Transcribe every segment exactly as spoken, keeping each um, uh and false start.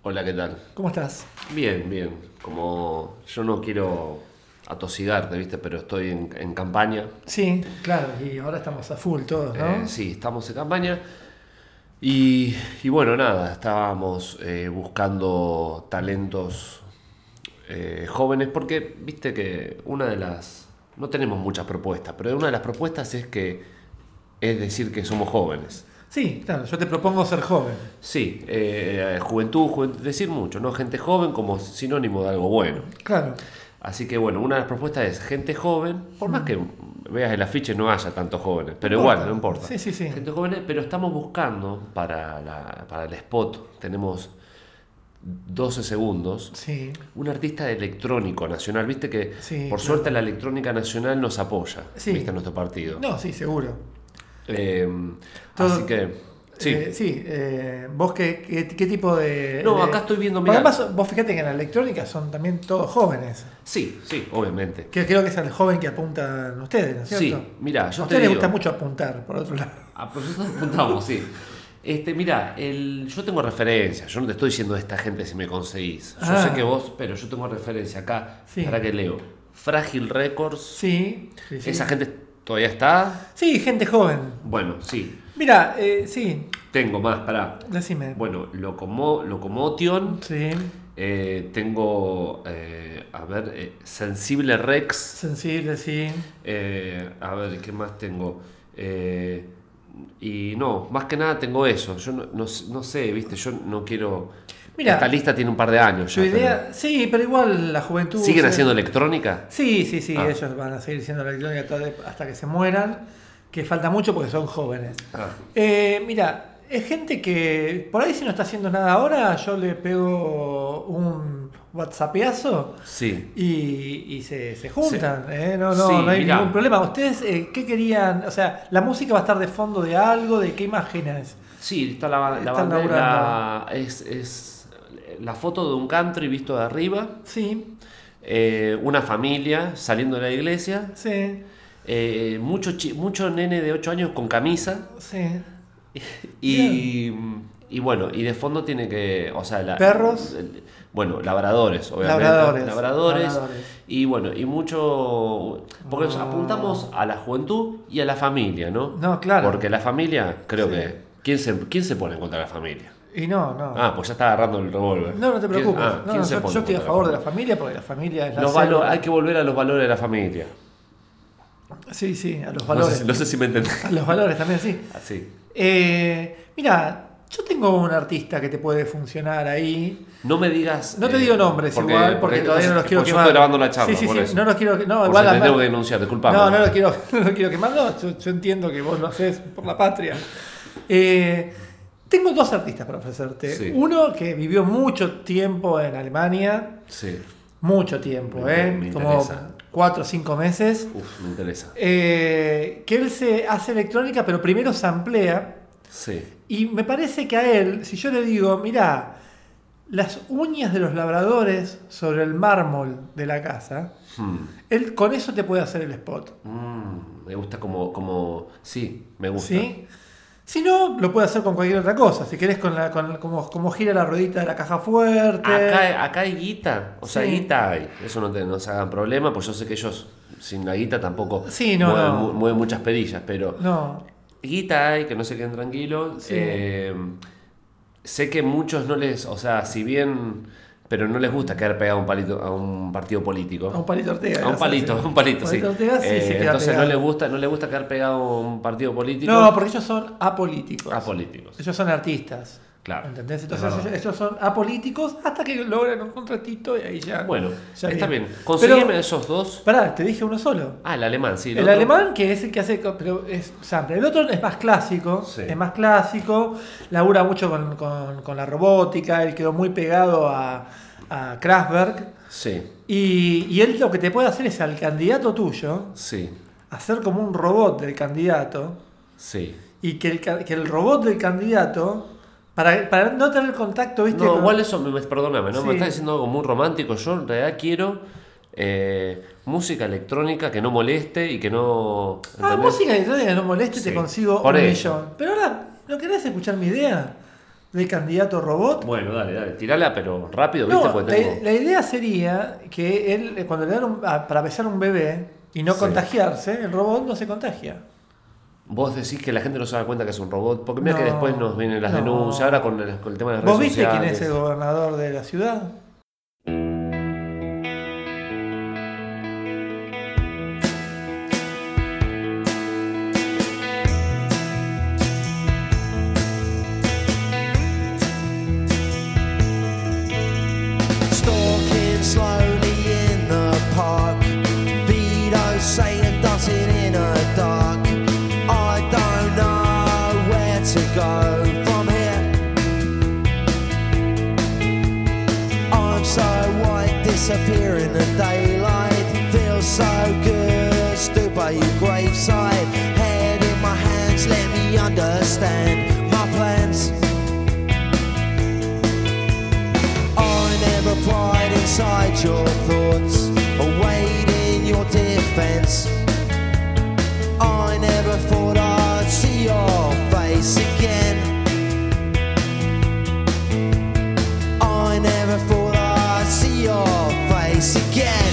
Hola, ¿qué tal? ¿Cómo estás? Bien, bien. Como yo no quiero atosigarte, ¿viste? Pero estoy en, en campaña. Sí, claro, y ahora estamos a full todos, Eh, ¿no? sí, estamos en campaña. Y, y bueno, nada, estábamos eh, buscando talentos eh, jóvenes porque, viste que una de las... No tenemos muchas propuestas, pero una de las propuestas es que es decir que somos jóvenes. Sí, claro, yo te propongo ser joven. Sí, eh, juventud, juventud, decir mucho, ¿no? Gente joven como sinónimo de algo bueno. Claro. Así que bueno, una de las propuestas es gente joven, por más que veas el afiche no haya tantos jóvenes, pero No igual, importa. no importa. Sí, sí, sí. Gente joven, pero estamos buscando para, la, para el spot, tenemos doce segundos, Sí, un artista electrónico nacional, viste que Sí, por claro. suerte la electrónica nacional nos apoya, Sí. viste, en nuestro partido. no, sí, seguro. Eh, Todo- así que, sí. Eh, sí, eh, ¿vos qué, qué, qué tipo de...? No, de- acá estoy viendo, Porque mirá. además, vos fíjate que en la electrónica son también todos jóvenes. Sí, sí, obviamente. Que creo que es el joven que apuntan ustedes, ¿no es cierto? Sí, mirá, yo A te ustedes les digo. gusta mucho apuntar, por otro lado. Ah, pero nosotros apuntamos, sí. Este, mira, el, yo tengo referencias, yo no te estoy diciendo esta gente si me conseguís. Yo Ah. sé que vos, pero yo tengo referencia acá, Sí. para que leo. Frágil Records, Sí, sí, sí. esa gente todavía está. Sí, gente joven. Bueno, sí. Mira, eh, sí, Tengo más, pará. decime. Bueno, Locomo, Locomotion, Sí, eh, tengo, eh, a ver, eh, Sensible Rex, sensible, sí. eh, a ver, ¿qué más tengo? Eh, y no, más que nada tengo eso. Yo no, no, no sé, viste, yo no quiero... Mira, Esta lista tiene un par de años Tu ya, idea, sí, pero igual la juventud... pero- ¿Siguen se- haciendo electrónica? Sí, sí, sí, Ah. ellos van a seguir siendo la electrónica toda- hasta que se mueran, que falta mucho porque son jóvenes. Ah. Eh, mira, es gente que por ahí si no está haciendo nada ahora, yo le pego un whatsappeazo Sí. y, y se, se juntan, ¿eh? No, no, Sí, no hay mirá. ningún problema. ¿Ustedes eh, qué querían? O sea, ¿la música va a estar de fondo de algo? ¿De qué imágenes? Sí, está la, la Están bandera, laburando. es, es la foto de un country visto de arriba, Sí, eh, una familia saliendo de la iglesia, sí, eh, mucho, chi- mucho nene de ocho años con camisa sí. y, y bueno, y de fondo tiene que, o sea, la- ¿Perros? el- bueno, labradores, obviamente, Labradores, labradores, labradores. y bueno, y mucho, porque nos Ah. apuntamos a la juventud y a la familia, ¿no? No, claro. Porque la familia, creo Sí. que, ¿quién se, quién se pone contra la familia? Y no, no. Ah, pues ya está agarrando el revólver. No, no te ¿Quién- preocupes. ah, No, ¿quién no, se yo, pone yo estoy a contra favor de la la familia porque la familia es la Los célula. valo- hay que volver a los valores de la familia. Sí, sí, a los No valores. sé, si- no sé si me entendés. A los valores también, sí. Así. Eh, mira, yo tengo un artista que te puede funcionar ahí. No me digas. No te eh, digo nombres igual, porque, todavía no los quiero porque quemar. Yo estoy grabando la charla, Sí, sí, por sí, eso. no los quiero, no, Por igual si te además- tengo que denunciar, disculpame. No, no lo quiero, no lo quiero quemar, no, yo, yo entiendo que vos lo haces por la patria. Eh, tengo dos artistas para ofrecerte. Sí. Uno que vivió mucho tiempo en Alemania, Sí. mucho tiempo, Me- ¿eh? me como interesa. cuatro o cinco meses. Uf, me interesa. Eh, que él se hace electrónica, pero primero samplea. Sí. Y me parece que a él, si yo le digo, mirá, las uñas de los labradores sobre el mármol de la casa, Hmm. él con eso te puede hacer el spot. Mm, me gusta como, como. Sí, me gusta. ¿Sí? Si no, lo puede hacer con cualquier otra cosa. Si querés, con la, con, como, como gira la ruedita de la caja fuerte. Acá, acá hay guita, o sea, Sí. guita hay. Eso no, te, no se hagan problema, pues yo sé que ellos sin la guita tampoco Sí, no, mueven, no. mu- mueven muchas perillas, pero No, guita hay, que no se queden tranquilos. Sí. Eh, sé que muchos no les, o sea, si bien, pero no les gusta quedar pegado a un, palito, a un partido político. a un palito Ortega. A un ¿no? palito, a un palito, sí. Palito Ortega sí Eh, se queda entonces no pegado. les gusta, no les gusta quedar pegado a un partido político. No, porque ellos son apolíticos. Apolíticos. Ellos son artistas. Claro. ¿Entendés? Es Entonces verdad. ellos, ellos son apolíticos hasta que logran un contratito y ahí ya. Bueno, ya está bien. bien. Conseguime Pero- esos dos. Pará, te dije uno solo. Ah, el alemán, sí. El otro- alemán, que es el que hace, pero es sample. El otro es más clásico, Sí. es más clásico, labura mucho con, con- con la robótica, él quedó muy pegado a, a Kraftwerk. Sí, Y, y él lo que te puede hacer es al candidato tuyo, sí, hacer como un robot del candidato, sí. y que el, ca- que el robot del candidato, para, para no tener contacto, ¿viste? No, con- igual eso, me, me- perdóname, ¿no? Sí. Me estás diciendo algo muy romántico. Yo en realidad quiero eh, música electrónica que no moleste y que no... Ah, ¿entendés? música electrónica que no moleste, Sí. te consigo Por un eso. millón. Pero ahora, ¿no querés escuchar mi idea? de candidato robot. Bueno, dale, dale, tirala, pero rápido, No, ¿viste? Porque tengo... la, la idea sería que él, eh, cuando le dan un- a- para besar a un bebé y no Sí. contagiarse, el robot no se contagia. Vos decís que la gente no se da cuenta que es un robot, porque mira No, que después nos vienen las no. denuncias, ahora con el, con el tema de las ¿Vos redes viste quién sociales. es el gobernador de la ciudad? Stalking slowly in the park. Vito saying dancing in the dark. I don't know where to go from here. I'm so white, disappear in the daylight. Feels so good, stood by your graveside. Head in my hands, let me understand my plans. I never pried inside your thoughts, awaiting your defense. I never thought I'd see your face again. I never thought I'd see your face again.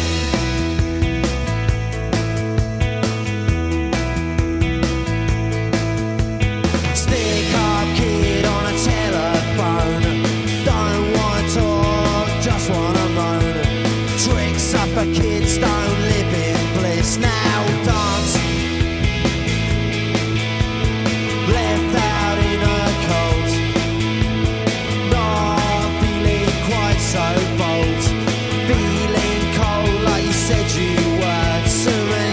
Stick up kid on a telephone. Don't want to talk, just wanna moan. Tricks up a kids don't live in bliss. Now dance. Left out in a cold. Not feeling quite so bold. Feeling cold like you said you were to me.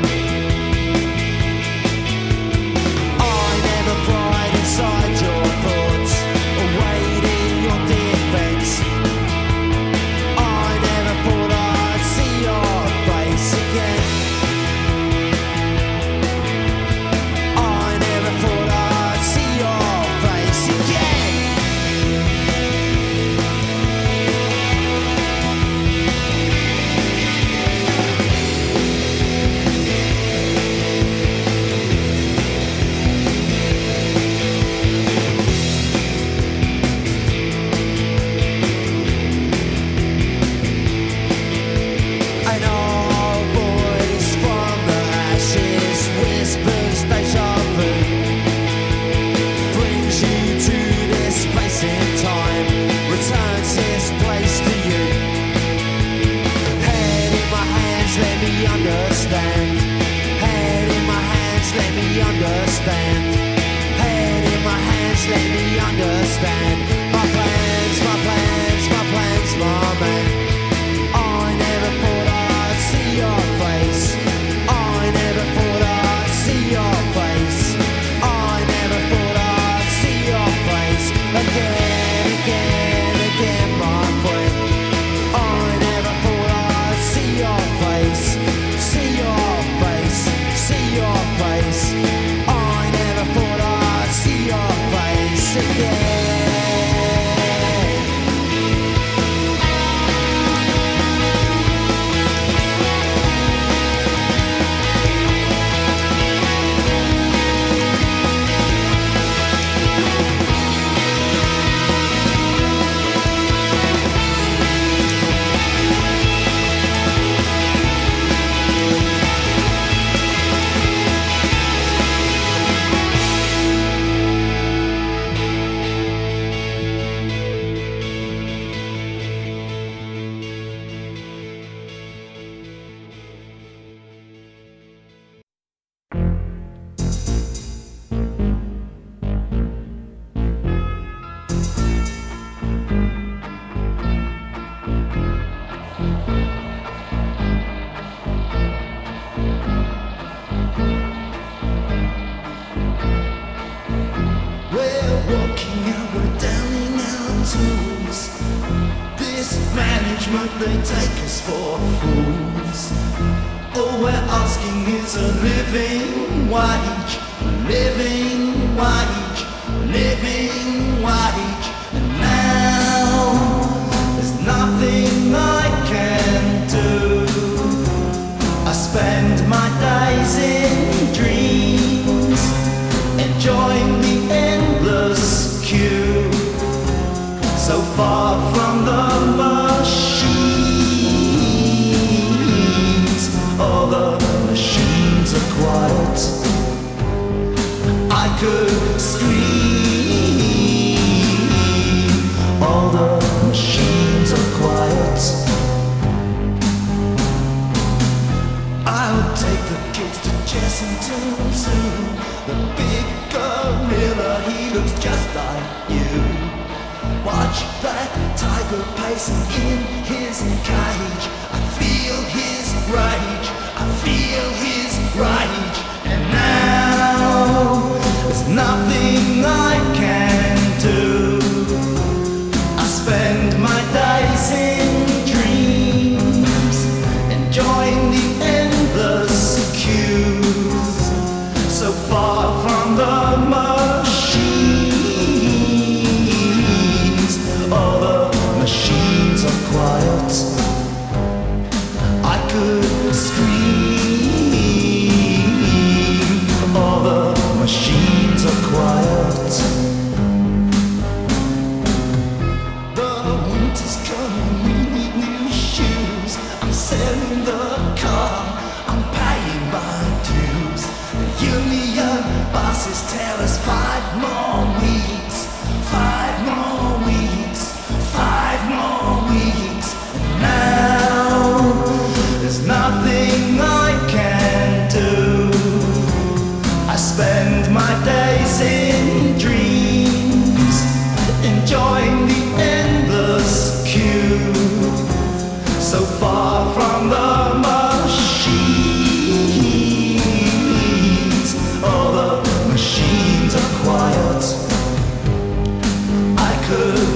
I never pried inside your thoughts, awaiting your defense. I never thought I'd see your face again. I never thought I'd see your face again. An old voice from the ashes whispers deja vu, brings you to this place in time, returns this place to you. Head in my hands, let me understand. Head in my hands, let me understand. Head in my hands, let me understand. My plans, my plans, my plans, my man. I never thought I'd see your face. I never thought I'd see your face. I never thought I'd see your face again, again, again, my friend. I never thought I'd see your face, see your face, see your face. I never thought I'd see your face again. We're walking out, we're downing our tools. This management, they take us for fools. All we're asking is a living wage, a living wage, a living wage. And now there's nothing I can do. I spend my days in dreams, enjoying the endless queue. could scream. All the machines are quiet. I'll take the kids to Chessington Zoo. The big gorilla, he looks just like you. Watch that tiger pacing in his cage. I feel his rage, I feel his rage. And now there's nothing I can do. I spend my days in dreams, enjoying the endless queues, so far from the machines. All the machines are quiet. I could scream. All the machines are quiet. The winter's coming, we need new shoes. I'm selling the car, I'm paying my dues. The union bosses tell us five more weeks, five more weeks, five more weeks. And now there's nothing I can do. I spend my days in dreams, enjoying the endless queue, so far from the machines. All the machines are quiet. I could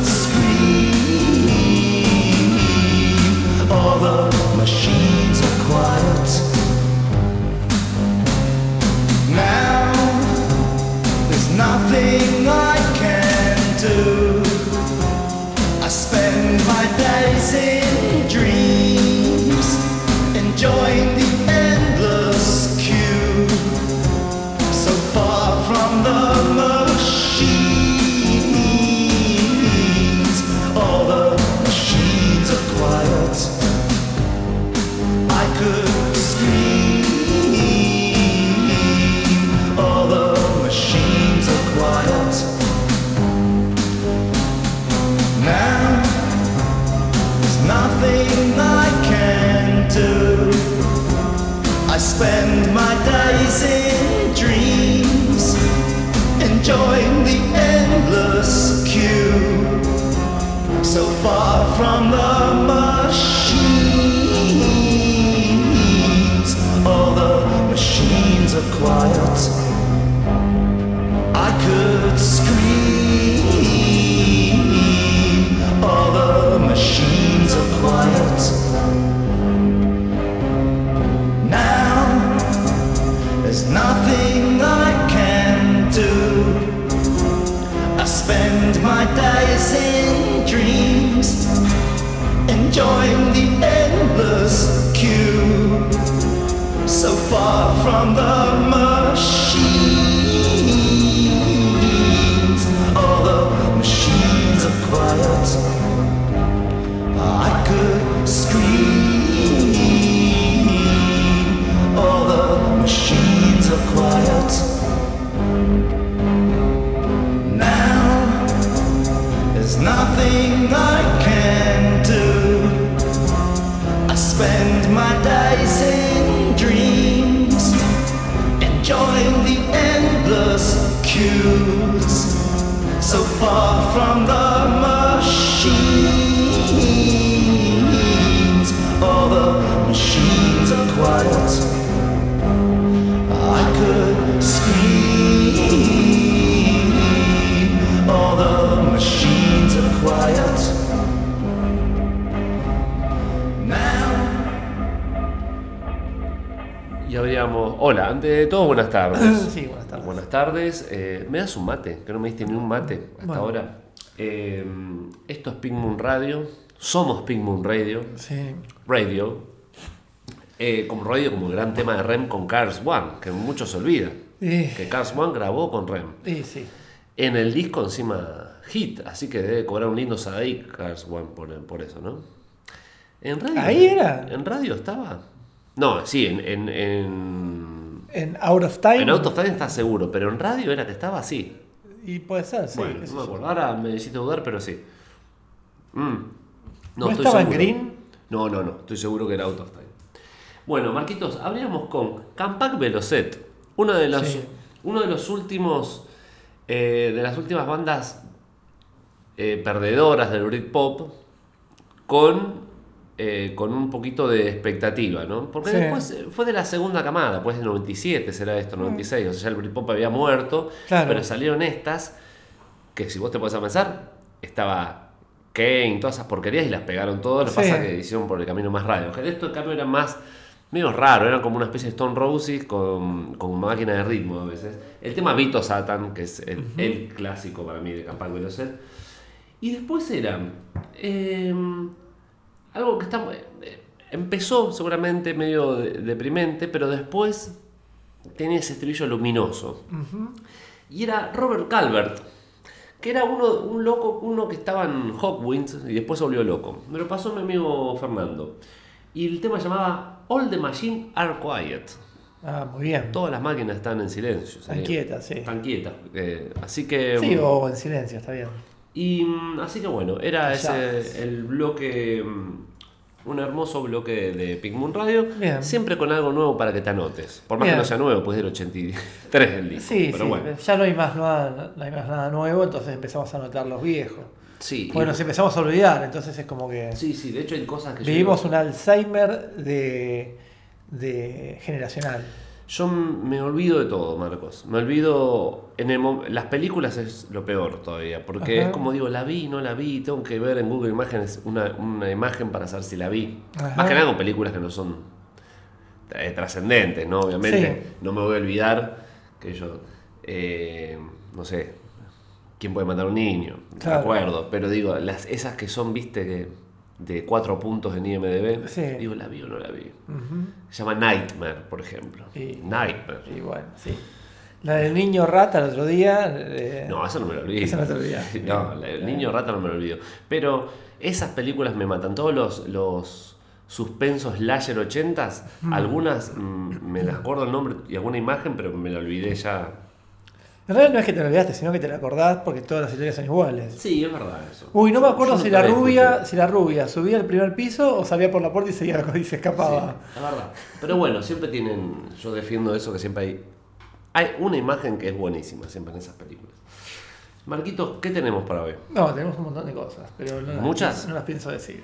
scream. All the machines are quiet. Now there's nothing I can do. I spend my days in dreams, enjoying the endless queue, so far from the machines. All the machines are quiet. I could scream. All the machines are quiet. Now there's nothing I can do. I spend my days in dreams, enjoying the endless queue, so far from the machines. All the machines are quiet. I could scream. All the machines are quiet. Now there's nothing I can do. I spend my days in dreams, enjoying the endless queue, so far from the machines. All the machines are quiet. I could scream. All the machines are quiet. Now there's nothing I can do. I spend my days in dreams, enjoying the endless queues, so far from the machines. All the machines are quiet. I could scream. All the machines are quiet. Now. Y habríamos. Hola, antes de todo, buenas tardes. Sí, buenas tardes. Buenas tardes. Eh, ¿Me das un mate? Que no me diste ni un mate hasta Bueno. ahora. Eh, esto es Pink Moon Radio. Somos Pink Moon Radio. Sí. Radio. Eh, como radio, como gran tema de Rem con Cars One, que muchos se olvidan. Sí. Que Cars One grabó con Rem. Sí, sí. En el disco encima hit, así que debe cobrar un lindo Sadaic Cars One por, por eso, ¿no? ¿En radio? ¿Ahí era? ¿En radio estaba? No, sí, en... en, en En Out of Time. En Out of Time está seguro, pero en radio era que estaba así. Y puede ser, sí. Bueno, qué sé no me yo. acuerdo. Ahora me hiciste dudar, pero sí. Mm. ¿No estoy estaba en seguro. Green? No, no, no. Estoy seguro que era Out of Time. Bueno, Marquitos, habríamos con Campac Velocet. Una de los, Sí. uno de los últimos. Eh, de las últimas bandas eh, perdedoras del Britpop. Con. Eh, con un poquito de expectativa, ¿no? Porque Sí. después eh, fue de la segunda camada, pues de noventa y siete será esto, noventa y seis, o sea, ya el Britpop había muerto, Claro. pero salieron estas, que si vos te pones a pensar, estaba Kane, todas esas porquerías y las pegaron todas, lo que Sí. pasa que hicieron por el camino más raro. Esto en cambio era más, medio raro, eran como una especie de Stone Roses con, con máquina de ritmo a veces. El tema Vito Satan, que es el, el clásico para mí de Campac Velocet. Y después eran... Eh, algo que está, eh, empezó seguramente medio de- deprimente, pero después tenía ese estribillo luminoso. Ujú. Y era Robert Calvert, que era uno, un loco, uno que estaba en Hawkwind y después se volvió loco. Me lo pasó mi amigo Fernando. Y el tema llamaba All the Machines Are Quiet. Ah, muy bien. Todas las máquinas están en silencio. Están ¿sabes? quietas, sí. Están quietas. Eh, así que... Sí, o en silencio, está bien. Y mm, así que bueno, era Calladas. ese el bloque, mm, un hermoso bloque de Pink Moon Radio, Bien. siempre con algo nuevo para que te anotes. Por más Bien. que no sea nuevo, pues del ochenta y tres del disco. Sí, pero sí. bueno. Ya no hay, más nada, no hay más nada nuevo, entonces empezamos a notar los viejos. Sí, Bueno, y- nos empezamos a olvidar, entonces es como que sí, sí, de hecho hay cosas que yo vivimos digo, un Alzheimer de, de generacional. yo me olvido de todo, Marcos. Me olvido en el mom- las películas es lo peor todavía, porque Ajá. es como digo, la vi, no la vi, tengo que ver en Google Imágenes una, una imagen para saber si la vi. Ajá. Más que nada con películas que no son eh, trascendentes, ¿no? Obviamente, Sí. no me voy a olvidar que yo, eh, no sé, quién puede matar a un niño, de Claro. acuerdo, pero digo, las, esas que son, viste, que de cuatro puntos en I M D B, Sí. digo, ¿la vi o no la vi? Ujú. Se llama Nightmare, por ejemplo. Y- Nightmare. Y bueno, sí. La del niño rata el otro día. eh, No, eso no me lo olvido. Esa no te olvidás. No, la- el niño rata no me lo olvido. Pero esas películas me matan. Todos los, los suspensos slasher ochentas, algunas mm, me las acuerdo el nombre y alguna imagen, pero me la olvidé ya. En realidad no es que te lo olvidaste, sino que te la acordás porque todas las historias son iguales. Sí, es verdad eso. Uy, no me acuerdo Yo si nunca la la rubia, discuté. si la rubia subía al primer piso o salía por la puerta y seguía y se escapaba. Sí, la verdad. Pero bueno, siempre tienen. Yo defiendo eso que siempre hay. Hay una imagen que es buenísima siempre en esas películas. Marquitos, ¿qué tenemos para ver? No, tenemos un montón de cosas, pero no las, ¿Muchas? pienso- no las pienso decir.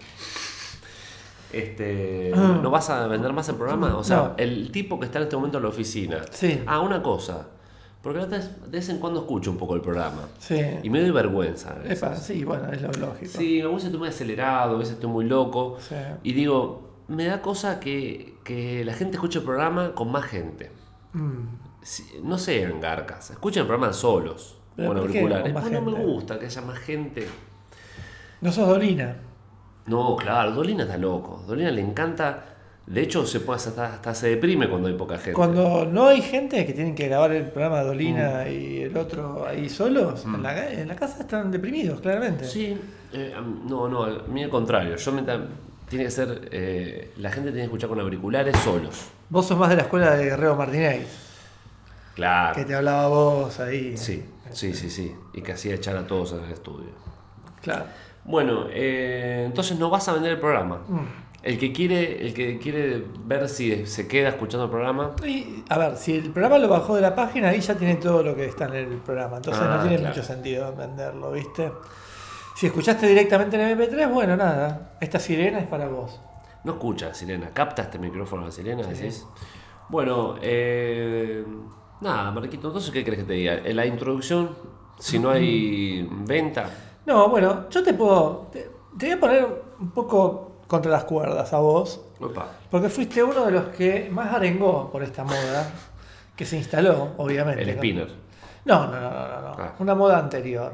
Este, Ah. ¿No vas a vender más el programa? O sea, No. el tipo que está en este momento en la oficina. Sí. Ah, una cosa. Porque de vez de vez en cuando escucho un poco el programa. Sí. Y me doy vergüenza. a veces. Epa, sí, bueno, es lo lógico. Sí, a veces estoy muy acelerado, a veces estoy muy loco. Sí. Y digo, me da cosa que, que la gente escuche el programa con más gente. Mm. Si- no sean garcas, escuchen el programa solos, ¿Pero con por qué auriculares. con más Pues no me gente? gusta que haya más gente. No sos Dolina. No, claro, Dolina está loco. Dolina le encanta. De hecho, se puede hasta, hasta se deprime cuando hay poca gente. Cuando no hay gente que tienen que grabar el programa de Mm. Dolina y el otro ahí solos, en, la, en la casa están deprimidos, claramente. Sí, eh, am- no, no, a mí al contrario. Yo me ta- tiene que ser. eh, la gente tiene que escuchar con auriculares solos. Vos sos más de la escuela de Guerrero Martínez, Claro. que te hablaba vos ahí. Sí, sí, sí, sí. Y que hacía echar a todos en el estudio. Claro. Bueno, eh, entonces no vas a vender el programa. Mm. El que quiere, el que quiere ver si se queda escuchando el programa. Y, a ver, si el programa lo bajó de la página, ahí ya tiene todo lo que está en el programa. Entonces Ah, no tiene claro. mucho sentido venderlo, ¿viste? Si escuchaste directamente en M P tres, bueno, nada. Esta sirena es para vos. No escucha, Sirena. ¿Capta este micrófono, Sirena? Sí. Decís. Bueno, eh, nada, Marquito. Entonces, ¿qué crees que te diga? En la introducción, si no hay venta. No, bueno, yo te puedo. Te, te voy a poner un poco contra las cuerdas a vos. Opa. Porque fuiste uno de los que más arengó por esta moda. Que se instaló, obviamente. El ¿no? spinner. No, no, no, no, no, no. Ah. Una moda anterior.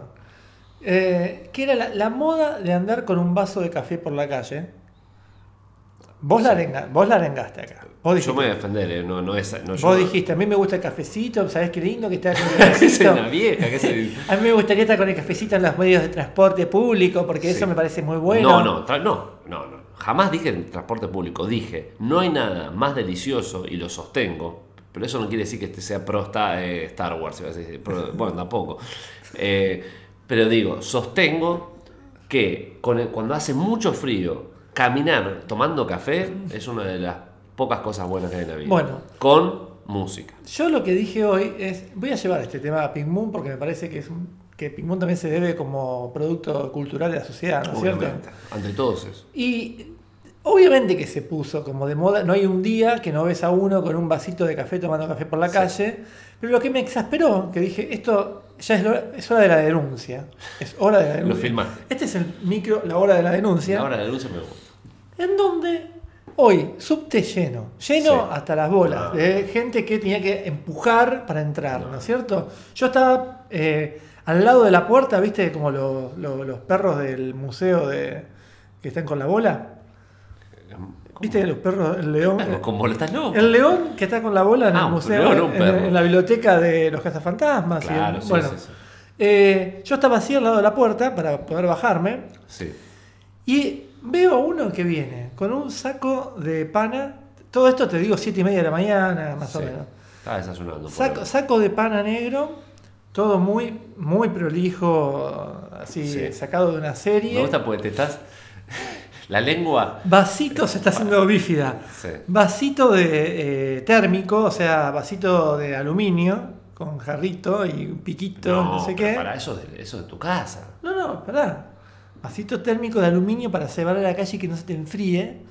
Eh, que era la, la moda de andar con un vaso de café por la calle. Vos, la, arenga, vos la arengaste acá. Vos dijiste, Yo me voy a defender, eh, no, no es. No, yo vos no- dijiste, a mí me gusta el cafecito, ¿sabés qué lindo que está con el que soy cafecito? una vieja, que soy... A mí me gustaría estar con el cafecito en los medios de transporte público porque Sí. eso me parece muy bueno. No, no, tra- no, no, no. Jamás dije en transporte público. Dije, no hay nada más delicioso, y lo sostengo, Pero eso no quiere decir que este sea pro Star, eh, Star Wars, iba a decir, pro- bueno, tampoco. Eh, pero digo, sostengo que con el- cuando hace mucho frío, caminar tomando café es una de las pocas cosas buenas que hay en la vida. Bueno. Con música. Yo lo que dije hoy es, voy a llevar este tema a Pink Moon porque me parece que es un, que Pink Moon también se debe como producto cultural de la sociedad, ¿no es cierto? Obviamente. Ante todos eso. Y obviamente que se puso como de moda, no hay un día que no ves a uno con un vasito de café tomando café por la Sí. calle, pero lo que me exasperó, que dije, esto ya es, lo- es hora de la denuncia, es hora de la denuncia. Lo filmaste. Este es el micro, la hora de la denuncia, Ahora la denuncia me gusta. en donde hoy, subte lleno, lleno Sí. hasta las bolas, Ah. de gente que tenía que empujar para entrar, ¿no es cierto? Yo estaba eh, al lado de la puerta, ¿viste? Como los, los- los perros del museo de que están con la bola. ¿Viste los perros, el león? Claro, con bola estás loco. El león que está con la bola en Ah, el un museo, león, un en, perro. en la biblioteca de los cazafantasmas. y Claro, el- sí, bueno, sí, sí. eh, yo estaba así al lado de la puerta para poder bajarme Sí. y veo a uno que viene con un saco de pana. Todo esto te digo siete y media de la mañana, más o Sí. menos. Estaba desayunando. por Saco, ahí. saco de pana negro, todo muy, muy prolijo, así Sí. sacado de una serie. Me gusta porque te estás. La lengua. Vasito se está haciendo bífida. Sí. Vasito de eh, térmico, o sea, vasito de aluminio, con jarrito y un piquito, no, sé pero qué. Para eso de, eso de tu casa. No, no, esperá. Vasito térmico de aluminio para llevar a la calle y que no se te enfríe.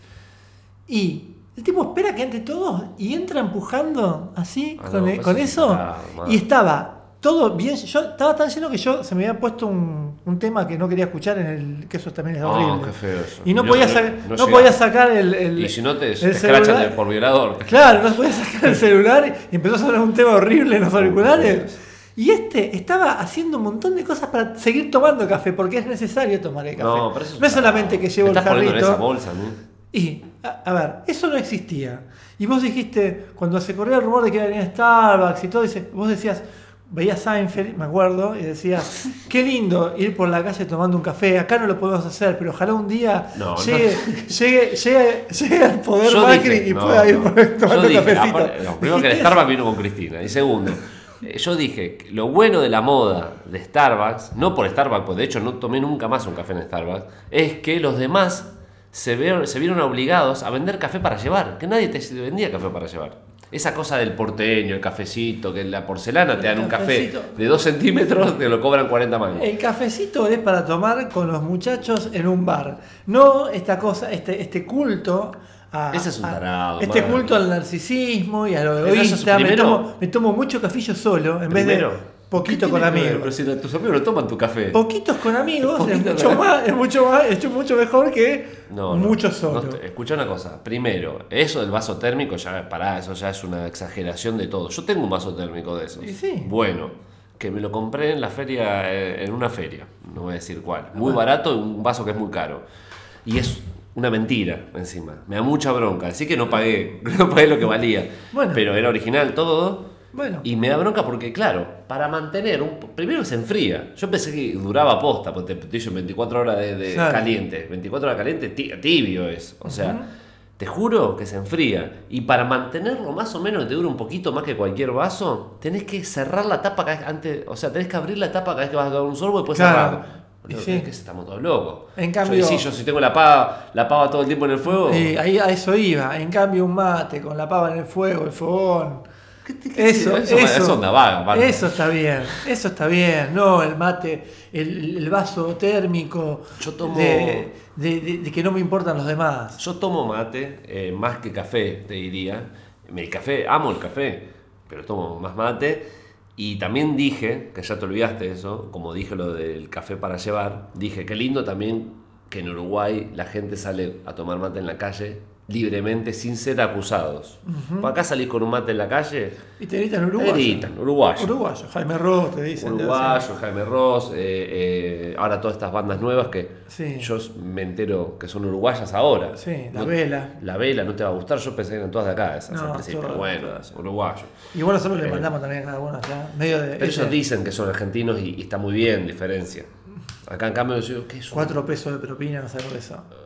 Y el tipo espera que entre todos y entra empujando así, Ah, con, no, eh, pues con eso eso. está mal. Y estaba todo bien. Yo estaba tan lleno que yo se me había puesto un, un tema que no quería escuchar en el. Que eso también es No, horrible. qué feo eso. Y no, No, podía, no, sa- no no llega. podía sacar el, el- Y si no te, el te escrachan celular. de- por violador. Claro, no podía sacar el celular y empezó a sonar un tema horrible en los auriculares. Y este estaba haciendo un montón de cosas para seguir tomando café, porque es necesario tomar el café. No, pero eso no es solamente que llevo me el estás poniendo en esa jarrito. bolsa, ¿no? Y, a, a ver, eso no existía. Y vos dijiste, cuando se corría el rumor de que iba a venir Starbucks y todo, dice, vos decías, veías Seinfeld, me acuerdo, y decías, qué lindo ir por la calle tomando un café, acá no lo podemos hacer, pero ojalá un día No, no. llegue, llegue, llegue, llegue al poder Yo Macri dije, y no, pueda ir no. por, Yo tomando un dije, cafecito. aparte, no, primero que el Dijiste Starbucks vino con Cristina. Y segundo, eh, yo dije que lo bueno de la moda de Starbucks, no por Starbucks, pues de hecho no tomé nunca más un café en Starbucks, es que los demás se, vieron, se vieron obligados a vender café para llevar, que nadie te vendía café para llevar. Esa cosa del porteño, el cafecito, que en la porcelana te dan El un café cafecito. de dos centímetros, te lo cobran cuarenta mangos. El cafecito es para tomar con los muchachos en un bar. No esta cosa, este, este culto a, Ese es un a- tarado, este man. culto al narcisismo y a lo Pero eso es egoísta. Me primero- tomo, me tomo mucho cafillo solo en vez Primero, de poquito ¿qué con tiene que ver? amigos. Pero si tus amigos no toman tu café. Poquitos con amigos es Poquito mucho con- más, es mucho más, es mucho mejor que No, no, mucho no solo. te- escucha una cosa. Primero, eso del vaso térmico, ya pará, eso ya es una exageración de todo. Yo tengo un vaso térmico de esos. Y sí. Bueno, que me lo compré en la feria, eh, en una feria, no voy a decir cuál. Muy Bueno. barato y un vaso que es muy caro. Y es una mentira encima. Me da mucha bronca. Así que no pagué, no pagué lo que valía. Bueno. Pero era original todo. Bueno. Y me da bronca porque, claro, para mantener un... Primero se enfría. Yo pensé que duraba posta, porque te te dicen veinticuatro horas de, de Claro. caliente. veinticuatro horas caliente, ti- tibio es. O sea, Ujú. te juro que se enfría. Y para mantenerlo más o menos, que te dure un poquito más que cualquier vaso, tenés que cerrar la tapa cada vez antes... O sea, tenés que abrir la tapa cada vez que vas a dar un sorbo y después Claro. cerrarla. Y Boludo, sí. es que estamos todos locos. En cambio- Yo, sí, yo si tengo la pava, la pava todo el tiempo en el fuego... Y ahí a eso iba. En cambio, un mate con la pava en el fuego, el fogón. ¿qué te- qué Eso, eso, eso, eso onda vaga, mano. eso está bien, eso está bien, no el mate, el, el vaso térmico, Yo tomo- de, de- de- de que no me importan los demás. Yo tomo mate, eh, más que café, te diría. El café, amo el café, pero tomo más mate. Y también dije, que ya te olvidaste eso, como dije lo del café para llevar, dije que lindo también que en Uruguay la gente sale a tomar mate en la calle libremente sin ser acusados. Por acá salís con un mate en la calle, Y te gritan te uruguayo. gritan, uruguayo. Uruguayo, Jaime Ross te dicen. Uruguayo, Jaime Ross, eh, eh, ahora todas estas bandas nuevas que Sí. yo me entero que son uruguayas ahora. Sí, La No- Vela. La Vela no te va a gustar, yo pensé que eran todas de acá esas No, al principio, todas, bueno, todas. uruguayo. Y bueno, nosotros le Eh, mandamos también a cada uno ya, medio de... Pero ese, ellos dicen que son argentinos y, y está muy bien, diferencia. Acá en cambio yo, ¿qué es? un- cuatro pesos de propina, no sé por eso.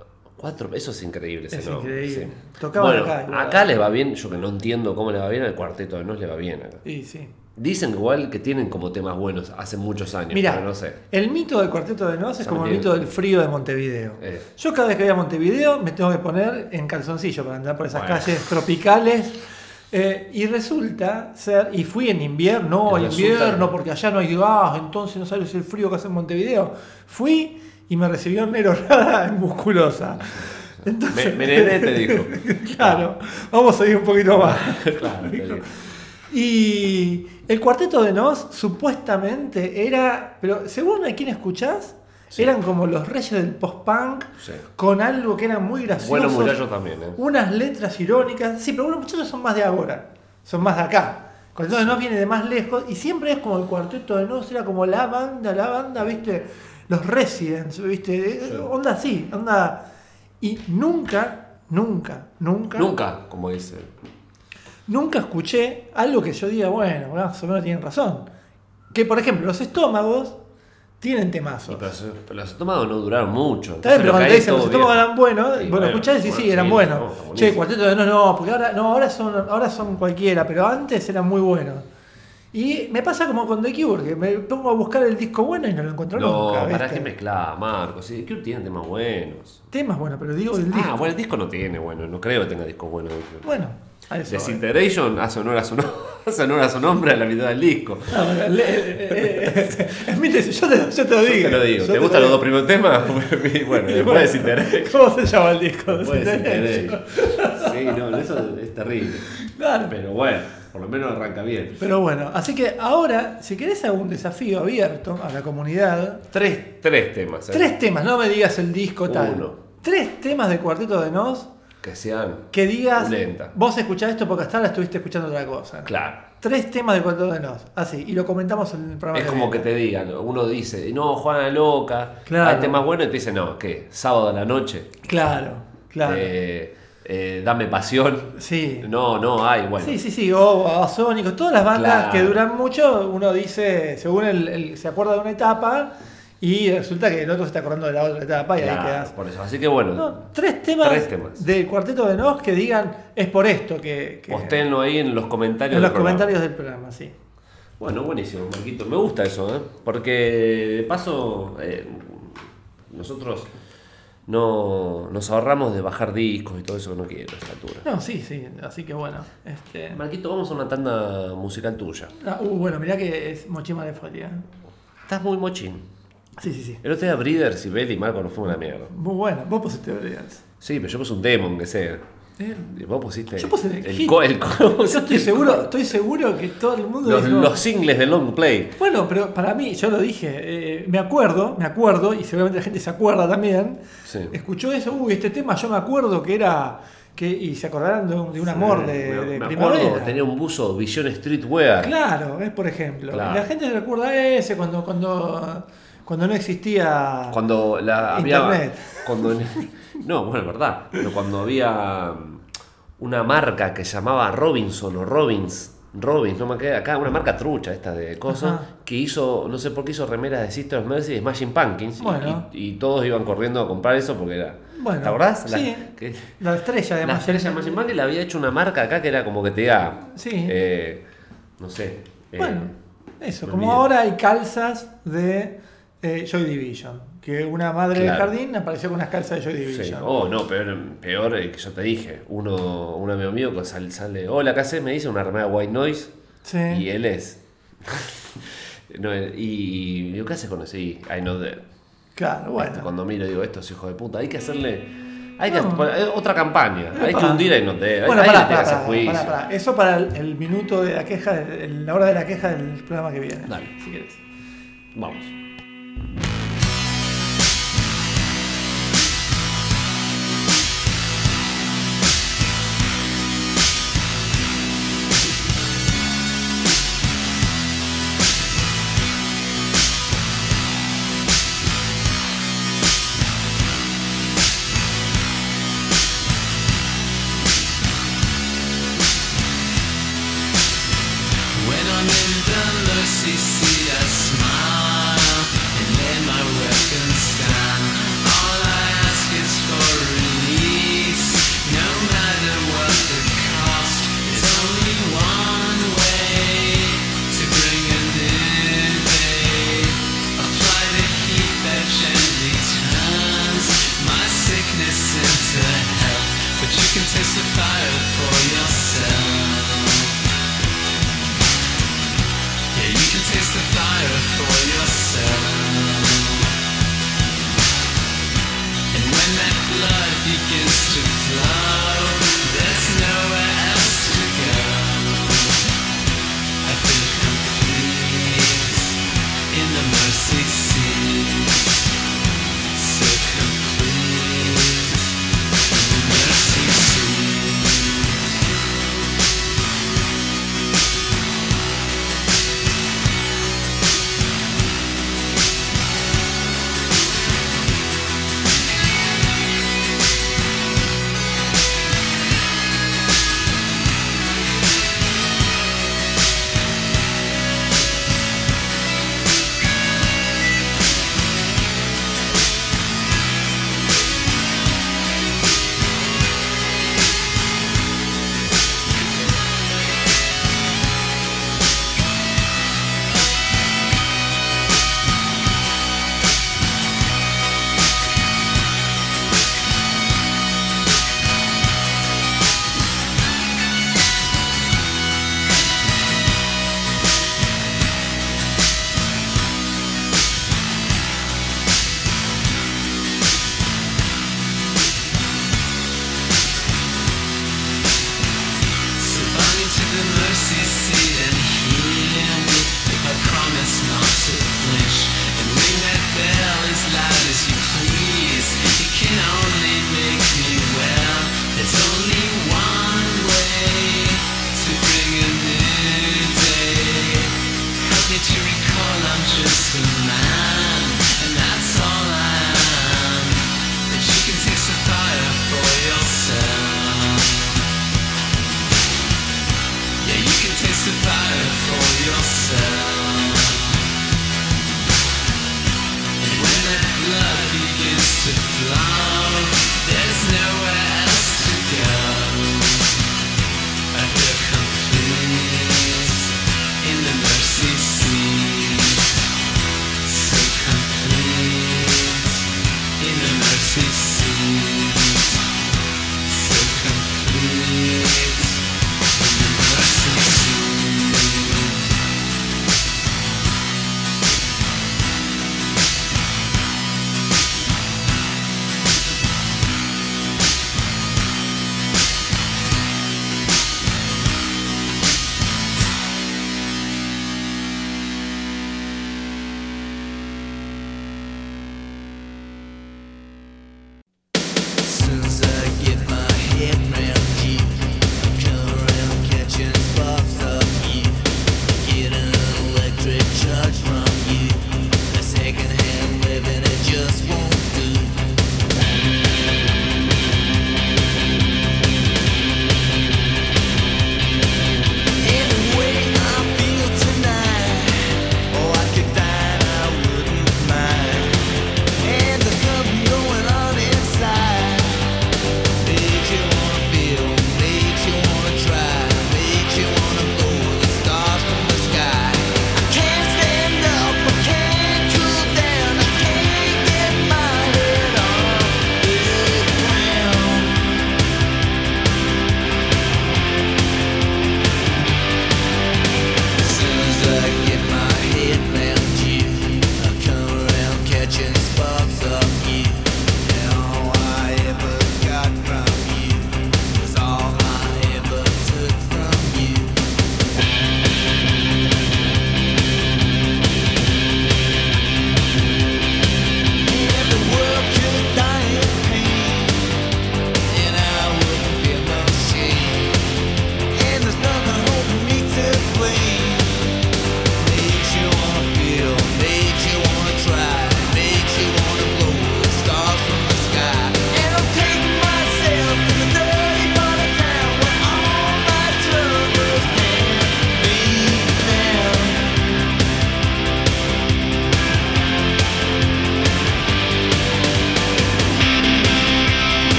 Cuatro, eso es increíble. Ese Es nombre, increíble. sí. Tocaban Bueno, acá, igual. acá les va bien, yo que no entiendo cómo les va bien, al Cuarteto de Nos le va bien acá. Y sí. Dicen igual que tienen como temas buenos hace muchos años, Mira, pero no sé. el mito del Cuarteto de Nos es Ya como me el tiene- mito del frío de Montevideo. Eh. Yo cada vez que voy a Montevideo me tengo que poner en calzoncillo para andar por esas Bueno. calles tropicales. Eh, y resulta ser, y fui en invierno, no, Y invierno, resulta- porque allá no hay gas, entonces no sabes el frío que hace en Montevideo. Fui y me recibió Nero Rada en Musculosa. Entonces, Me- Menené te dijo. claro, vamos a ir un poquito más. Claro, te digo. Y el Cuarteto de Nos supuestamente era, pero según a quién escuchás, Sí. eran como los reyes del post-punk, Sí. con algo que era muy gracioso. Buenos muchachos también, ¿eh? Unas letras irónicas. Sí, pero Buenos Muchachos son más de ahora, son más de acá. Cuarteto de Nos viene de más lejos y siempre es como el Cuarteto de Nos, era como la banda, la banda, ¿viste? Los Residents, ¿viste? Sí. Onda así, onda. Y nunca, nunca, nunca. Nunca, como dice. Nunca escuché algo que yo diga, bueno, más o menos tienen razón. Que por ejemplo, los Estómagos tienen Y temazos. pero, pero los estómagos no duraron mucho. Está bien, pero entonces lo cuando que te hay dicen es los todo Estómagos viejo. eran buenos, Sí, bueno, bueno, escuchás y sí, bueno, sí, eran sí, buenos. no, está Che, buenísimo. Cuarteto de Nos no, porque ahora no, ahora son, ahora son cualquiera, pero antes eran muy buenos. Y me pasa como con The Cure, que me pongo a buscar el disco bueno y no lo encuentro No, nunca. ¿para ¿viste? qué mezclar, Marcos? Sí, Cure tiene temas buenos. Temas buenos, pero digo el disco. Ah, bueno, el disco no tiene, bueno, no creo que tenga discos buenos. de Cure. Bueno, a eso. voy. Desintegration hace honor a su, no- hace honor a su nombre a la mitad del disco. Ah, bueno, le- eh, eh, eh, mire, yo te, yo te lo digo. Yo te lo digo. Yo ¿Te gustan lo los dos digo. primeros temas? Bueno, Y después bueno, Desintegration. ¿Cómo se llama el disco? Después Desintegration. Desintegration. Sí, no, eso es terrible. Claro. Pero bueno, por lo menos arranca bien. Pero bueno, así que ahora, si querés hago un desafío abierto a la comunidad. Tres, tres temas. ¿eh? Tres temas, no me digas el disco tal. Uno. Tres temas de Cuarteto de Nos Que sean. que digas, Lenta. vos escuchás esto porque hasta ahora estuviste escuchando otra cosa. Claro. Tres temas de Cuarteto de Nos, así, y lo comentamos en el programa. Es como que viene. te digan, uno dice, no, Juana Loca, Claro. hay temas buenos y te dicen, no, ¿qué? Sábado a la noche, Claro, claro. eh, eh, Dame Pasión. Sí. No, no hay, bueno. Sí, sí, sí, o Babasónicos, todas las bandas Claro. que duran mucho, uno dice, según el, el- se acuerda de una etapa y resulta que el otro se está acordando de la otra etapa y Claro, ahí quedas. por eso. Así que bueno, No, tres temas, Tres temas. del Cuarteto de Nos que digan, es por esto que... que postéenlo ahí en los comentarios. en los del programa. comentarios del programa, sí. Bueno, buenísimo, Marquito. Me gusta eso, ¿eh? Porque de paso, eh, nosotros no nos ahorramos de bajar discos y todo eso que no quiero a esta altura. No, sí, sí, así que bueno. Este... Marquito, vamos a una tanda musical tuya. Ah, uh, bueno, mirá que es Mochima de Folia. Estás muy mochín. Sí, sí, sí. El otro día Breeder, Sibel y Marco nos fue una mierda. Muy bueno, vos pusiste Breeders. Sí, pero yo puse un demo, aunque sea. ¿Eh? Y vos pusiste Yo puse el el, hit. co- el co- Yo estoy seguro, estoy seguro que todo el mundo los, dijo- los singles de long play. Bueno, pero para mí, yo lo dije, eh, me acuerdo, me acuerdo, y seguramente la gente se acuerda también, Sí. escuchó eso, uy, este tema yo me acuerdo que era, que y se acordarán de un, de un amor de, me, de me primavera. acuerdo, tenía un buzo Vision Streetwear. Claro, es por ejemplo. Claro. Y la gente recuerda ese cuando, cuando, cuando no existía Cuando la había. Internet. Cuando, no, bueno, es verdad. Pero cuando había una marca que se llamaba Robinson o Robins. Robins, no me queda acá, una marca trucha esta de cosas, Ajá. que hizo, no sé por qué hizo remeras de Sister of Mercy y Smashing Pumpkins. y- Bueno. Y, y todos iban corriendo a comprar eso porque era. Bueno, ¿Te acordás? La- sí. que- la estrella de La estrella de Smashing Pumpkins le había hecho una marca acá que era como que te diga. Sí. eh, no sé. eh, Bueno, eso, me como olvidé. ahora hay calzas de eh, Joy Division, que una madre de Claro. jardín apareció con unas calzas de Joy Sí. Division. Oh, no, peor, peor eh, que yo te dije. Uno, un amigo mío que sale, sale hola, ¿qué haces? Me dice una remera White Noise. Sí. Y él es. no, y, y yo, ¿qué haces con eso? Y I know that. Claro, bueno. Este, cuando miro digo, estos hijos de puta, hay que hacerle. Hay que No. poner- otra campaña. Hay que Pará. hundir a I know that. Bueno, Hay pará, que pará, hacer pará, juicio. pará, pará. Eso para el, el minuto de la queja, el- la hora de la queja del programa que viene. Dale. Si querés. Vamos. When I'm in Dulles, see a smile, and then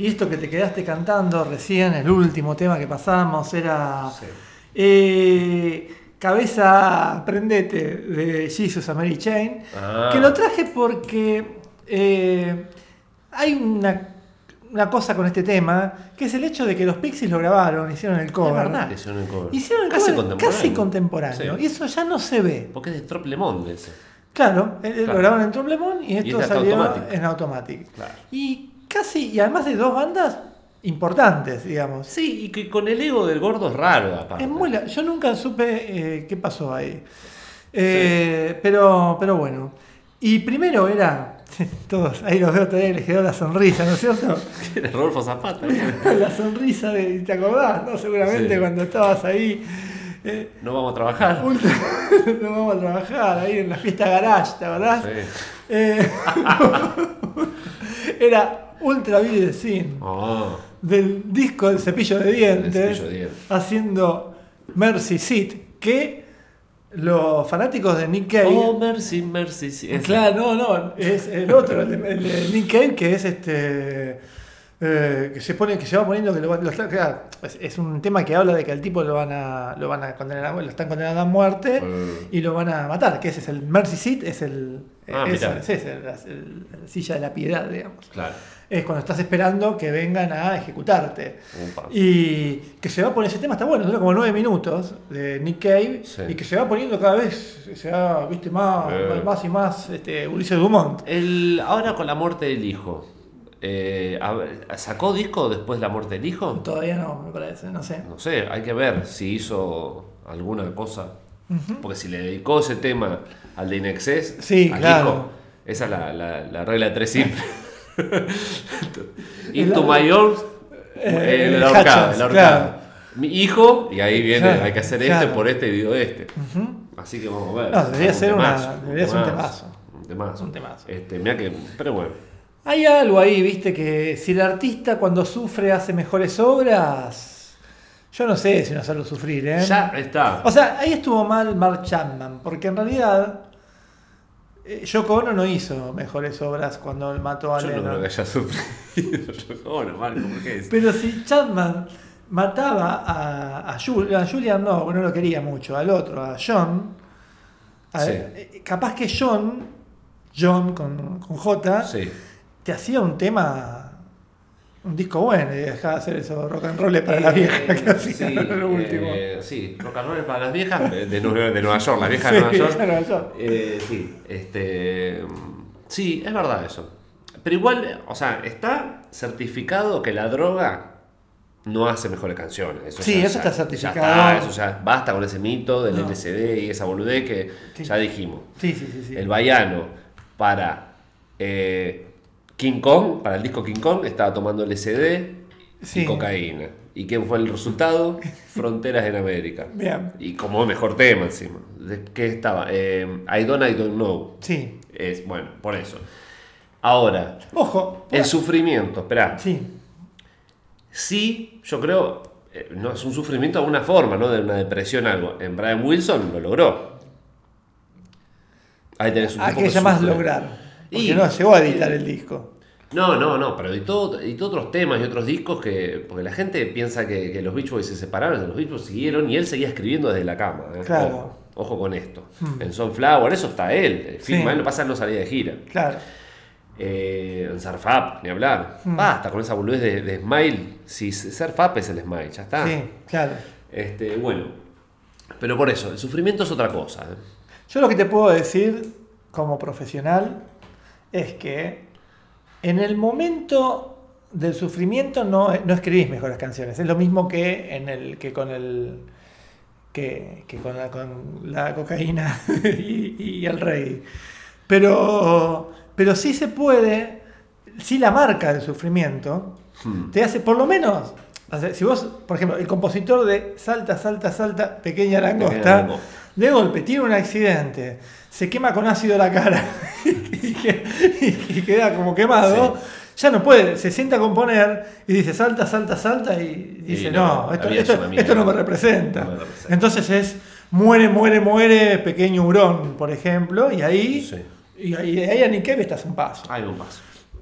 Y esto que te quedaste cantando recién, el último tema que pasamos, era Sí. eh, Cabeza Prendete de Jesus and Mary Chain. Ah. Que lo traje porque eh, hay una, una cosa con este tema, que es el hecho de que los Pixies lo grabaron, hicieron el Es cover. verdad que hicieron el cover. Hicieron el casi cover contemporáneo. casi contemporáneo. Sí. Y eso ya no se ve. Porque es de Trop Le Monde ese. Claro, eh, Claro. lo grabaron en Trublemont y esto es de salió Automatic. en Automatic. Claro. Y casi, y además de dos bandas importantes, digamos. Sí, y que con el ego del gordo es raro, aparte. Es muy la- yo nunca supe eh, qué pasó ahí. Eh, pero, pero bueno. Y primero era. Todos, ahí los veo todavía, les quedó la sonrisa, ¿no es cierto? De Rodolfo Zapata. La sonrisa de. ¿Te acordás? ¿No? Seguramente Sí. cuando estabas ahí. eh, No vamos a trabajar. ultra- no vamos a trabajar ahí en la fiesta garage, ¿te acordás? Sí. Eh, era Ultra Video Scene Oh, del disco del cepillo de dientes, El cepillo de dientes. haciendo Mercy Seat, que los fanáticos de Nick Cave. oh, Mercy, Mercy. Sí, ese. Claro, no, no, es el otro, el de, el de Nick Cave, que es este. eh, que se pone, que se va poniendo que lo, lo está- claro, es, es un tema que habla de que al tipo lo van a, lo van a condenar, a- lo están condenando a muerte Eh. y lo van a matar. Que ese es el Mercy Seat, es el, Ah, es, mirá. es, es el- la, el- la silla de la piedad, digamos. Claro. Es cuando estás esperando que vengan a ejecutarte. Upa. Y que se va poniendo ese tema, está bueno, dura como nueve minutos de Nick Cave, Sí. y que se va poniendo cada vez, se va, viste, más, Eh. más y más este, Ulises Dumont. El, ahora con la muerte del hijo. Eh, a ver, ¿sacó disco después de la muerte del hijo? Todavía no, me parece, no sé. No sé, hay que ver si hizo alguna cosa. Porque si le dedicó ese tema al de Inexcess, Sí, al claro. hijo, esa es la, la, la regla de tres simple. El- Into my arms, Eh, el ahorcado, Hutchins, el ahorcado. claro. Mi hijo, y ahí viene, Claro, hay que hacer claro. este por este y digo este. Así que vamos a ver. No, debería Un ser una- temazo, debería ser un temazo. Un temazo. Un temazo. Este, mirá que, pero bueno. Hay algo ahí, viste, que si el artista cuando sufre hace mejores obras, yo no sé si no hacerlo sufrir, ¿eh? Ya está. O sea, ahí estuvo mal Mark Chapman, porque en realidad eh, Yoko Ono no hizo mejores obras cuando mató a Yo no Lennon. creo que haya sufrido. Yo, bueno, Marco, ¿por qué es? Pero si Chapman mataba a, a, Julian, a Julian no, no lo quería mucho, al otro, a John, a- Sí. eh, capaz que John, John con, con J, Sí. te hacía un tema, un disco bueno, y dejaba de hacer eso rock and roll para las Eh, viejas que hacía sí, lo último. eh, sí, rock and roll para las viejas de, de Nueva, de Nueva York, las viejas Sí, de Nueva York. de Nueva York. Eh, sí, este, sí, es verdad eso. Pero igual, o sea, está certificado que la droga no hace mejores canciones. Eso Sí, ya- eso ya- está certificado. Ya está, eso ya basta con ese mito del No. L S D y esa boludez que Sí. ya dijimos. Sí, sí, sí. sí. El Baiano para eh, King Kong, para el disco King Kong, estaba tomando L S D Sí. y cocaína. ¿Y qué fue el resultado? Fronteras en América. Bien. Y como mejor tema encima. ¿De qué estaba? Eh, I Don't, I Don't Know. Sí. Es, bueno, por eso. Ahora, Ojo. el sufrimiento, espera. Sí. Sí, yo creo, eh, no es un sufrimiento de alguna forma, ¿no? De una depresión, algo. En Brian Wilson lo logró. Ahí tenés un ¿A tipo qué que llamás sufre. lograr? Porque Y- no llegó a editar el disco. No, no, no, pero editó, editó otros temas y otros discos que. Porque la gente piensa que, que los Beach Boys se separaron, los Beach Boys siguieron y él seguía escribiendo desde la cama. ¿eh? Claro. Ojo, ojo con esto. En Sunflower, eso está él. El film, Sí. él lo pasa, él no salía de gira. Claro. Eh, en Surfap, ni hablar. Mm. Basta con esa boludez de, de Smile. Si Surfap es el Smile, ya está. Sí, claro. Este, bueno. Pero por eso, el sufrimiento es otra cosa. ¿eh? Yo lo que te puedo decir como profesional es que en el momento del sufrimiento no, no escribís mejores canciones. Es lo mismo que en el que con el que, que con, la, con la cocaína y, y el reggae. Pero, pero sí se puede, sí la marca del sufrimiento Hmm. te hace, por lo menos, o sea, si vos, por ejemplo, el compositor de Salta, Salta, Salta, Pequeña Langosta, Pequeña Langosta. de golpe tiene un accidente, se quema con ácido la cara y, que- y queda como quemado, ya no puede, se sienta a componer y dice salta, salta, salta y dice, Y no, no, esto, la vida es esto- una mierda. esto no me representa. No me representa. Entonces es muere, muere, muere, Pequeño Hurón, por ejemplo, y ahí, Sí. y ahí, ahí a Nick Cave estás un paso. Hay un paso.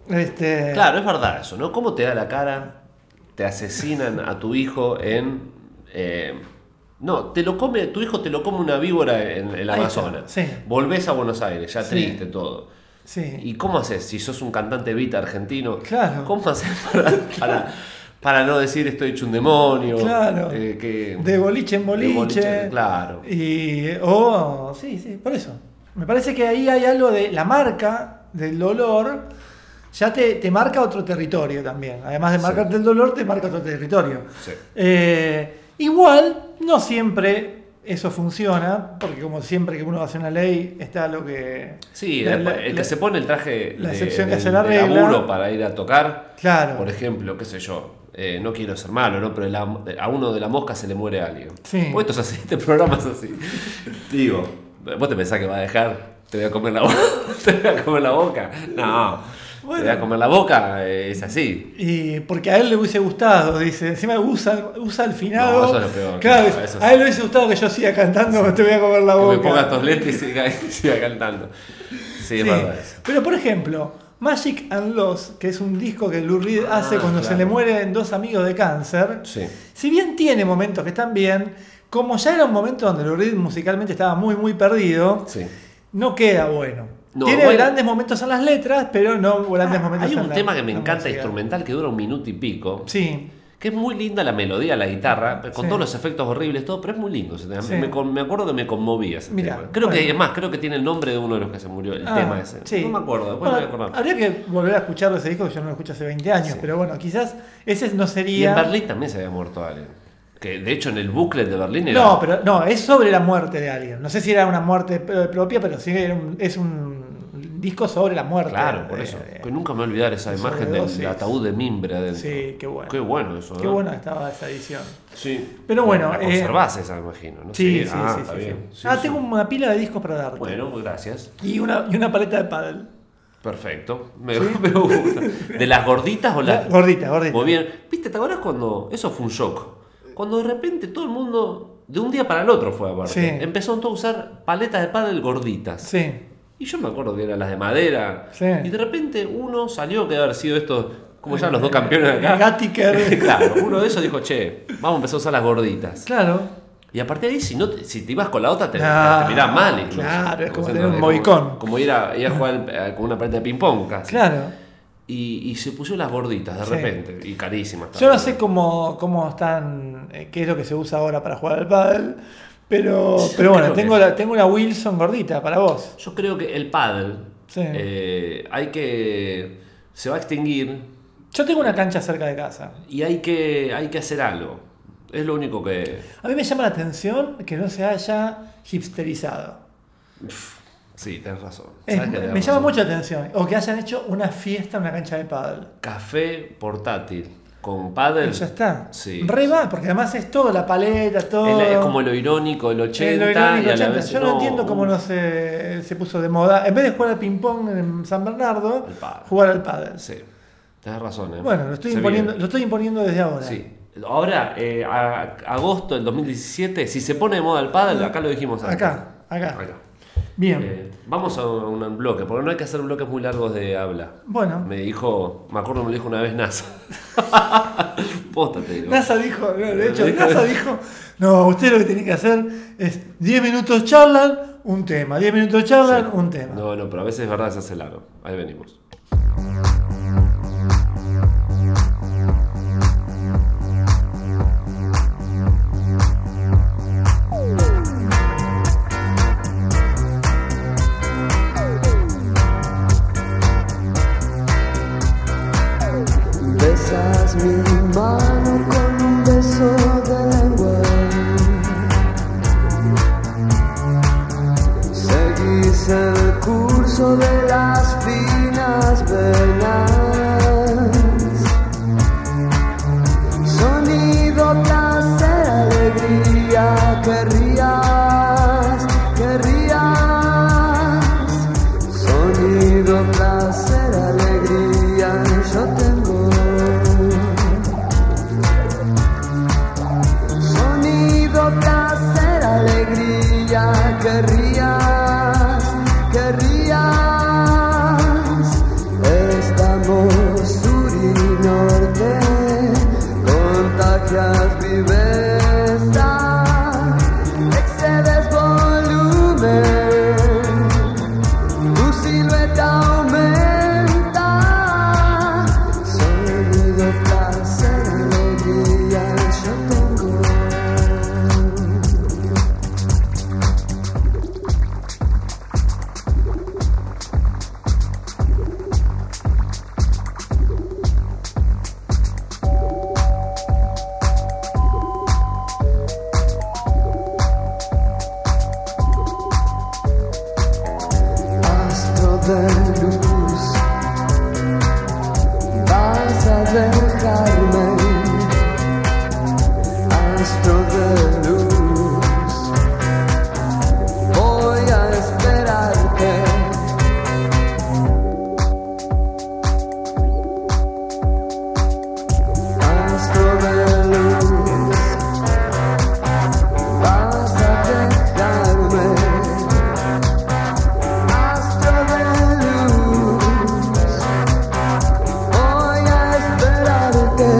Este, Claro, es verdad eso, ¿no? ¿Cómo te da la cara? Te asesinan a tu hijo en... eh, no, te lo come, tu hijo te lo come una víbora en el Ahí está, Amazonas. sí. Volvés a Buenos Aires, ya Sí. triste todo. Sí. ¿Y cómo haces? Si sos un cantante Vita argentino, Claro. ¿cómo haces para, para, para no decir estoy hecho un demonio? Claro. Eh, que, De boliche en de boliche. boliche, claro. Y. O. sí, sí, por eso. Me parece que ahí hay algo de la marca del dolor. Ya te, te marca otro territorio también. Además de Sí. marcarte el dolor, te marca otro territorio. Sí. Eh, igual, no siempre eso funciona, porque como siempre que uno hace una ley, está lo que... Sí, la- el, la- el la- que se pone el traje la de, excepción que del- hace la de regla. laburo para ir a tocar. Claro. Por ejemplo, qué sé yo, eh, no quiero ser malo, ¿no? Pero la- a uno de la mosca se le muere alguien. Sí. Pues esto es así, este programa es así. Digo, ¿vos te pensás que va a dejar? ¿Te voy a comer la boca? ¿Te voy a comer la boca? No. Bueno. Te voy a comer la boca, eh, es así. Y porque a él le hubiese gustado, dice, encima usa, usa el finado. No, eso es lo peor, Claro, claro, eso a sí. él le hubiese gustado que yo siga cantando, te voy a comer la Que boca. me ponga estos lentes y siga, siga cantando. Sí, es Sí. verdad eso. Pero por ejemplo, Magic and Loss, que es un disco que Lou Reed Ah, hace cuando claro. se le mueren dos amigos de cáncer, Sí. si bien tiene momentos que están bien, como ya era un momento donde Lou Reed musicalmente estaba muy muy perdido, Sí. no queda bueno. No, tiene bueno. grandes momentos en las letras, pero no grandes Ah, momentos hay en un la tema que me la encanta música. instrumental que dura un minuto y pico. Sí. Que es muy linda la melodía, la guitarra, con Sí. todos los efectos horribles, todo, pero es muy lindo ese tema. Sí. Me, con- me acuerdo que me conmovía ese Mirá, tema. Creo bueno. que, es más, creo que tiene el nombre de uno de los que se murió, el Ah, tema ese. sí. No me acuerdo, después Bueno, me voy a acordar. habría que volver a escucharlo ese disco, que yo no lo escucho hace veinte años, Sí. pero bueno, quizás ese no Y sería... en Berlín también se había muerto alguien. Que de hecho en el booklet de Berlín era. No, pero no, es sobre la muerte de alguien. No sé si era una muerte p- propia, pero sí era un- es un disco sobre la muerte. Claro, por Eh, eso. eh, Que nunca me voy a olvidar esa imagen del sobredosis. ataúd de mimbre adentro. Sí, qué bueno. Qué bueno eso, Qué ¿no? buena estaba esa edición. Sí. Pero bueno, La eh, conservás esa, me imagino, ¿no? Sí, sí, ah, sí. está sí, bien. sí. Sí, ah, sí. tengo una pila de discos para darte. Bueno, gracias. Y una, y una paleta de pádel. Perfecto. Me, me gusta. ¿De las gorditas o las.? Gordita, gordita. Muy bien. ¿Viste? ¿Te acuerdas cuando.? Eso fue un shock. Cuando de repente todo el mundo, de un día para el otro fue aparte, Sí. empezaron todos a usar paletas de pádel gorditas. Sí. Y yo me acuerdo que eran las de madera. Sí. Y de repente uno salió que debe haber sido estos, como ya los dos campeones de acá. Gattiker. Claro, uno de esos dijo, che, vamos a empezar a usar las gorditas. Claro. Y a partir de ahí, si, no te, si te ibas con la otra, te, Ah, te, te mirás mal. Incluso. claro, es como sea, tener un como- movicón. Como ir a, ir a jugar eh, con una paleta de ping-pong casi. Claro. Y, y se pusieron las gorditas de Sí. repente. Y carísimas. Yo también. no sé cómo, cómo están, eh, qué es lo que se usa ahora para jugar al pádel, pero, pero bueno, creo tengo, que- la, tengo una Wilson gordita para vos. Yo creo que el pádel Sí. eh, hay que. Se va a extinguir Yo tengo una cancha cerca de casa. y hay que, hay que hacer algo. Es lo único que. A mí me llama la atención que no se haya hipsterizado. Sí, tenés razón. Es- ¿Sabes que me tenés llama razón? mucho la atención. O que hayan hecho una fiesta en una cancha de pádel. Café portátil con pádel. Ya está. Sí. Re va, porque además es todo, la paleta, todo. Es, la- es como lo irónico del ochenta. Es lo irónico, y a la ochenta. vez Yo no, entiendo cómo uf, no se, se puso de moda. En vez de jugar al ping-pong en San Bernardo, El pádel. jugar al pádel. Sí, tenés razón. ¿eh? Bueno, lo estoy, Se imponiendo, viene. lo estoy imponiendo desde ahora. Sí. Ahora, eh, a- agosto del dos mil diecisiete, si se pone de moda el pádel, acá lo dijimos antes. Acá, acá. Acá. Bien. Eh, vamos a un, un bloque, porque no hay que hacer bloques muy largos de habla. Bueno. Me dijo, me acuerdo me lo dijo una vez NASA. Posta te digo. NASA dijo, de hecho, Me dijo- NASA dijo, no, usted lo que tiene que hacer es diez minutos charlan, un tema, diez minutos charlan, Sí. un tema. No, no, pero a veces es verdad se hace largo. Ahí venimos. Besas mi mano con un beso de lengua. Seguís el curso de las finas venas. Sonido, placer, alegría, querrías, querrías. Sonido, placer, alegría, yo tengo. Sonido, placer, alegría, querrías, querrías. Estamos de luz. Vas a dejarme, astro de luz. Voy a esperarte. Astro de luz. Vas a dejarme. Astro de luz. Voy a esperarte.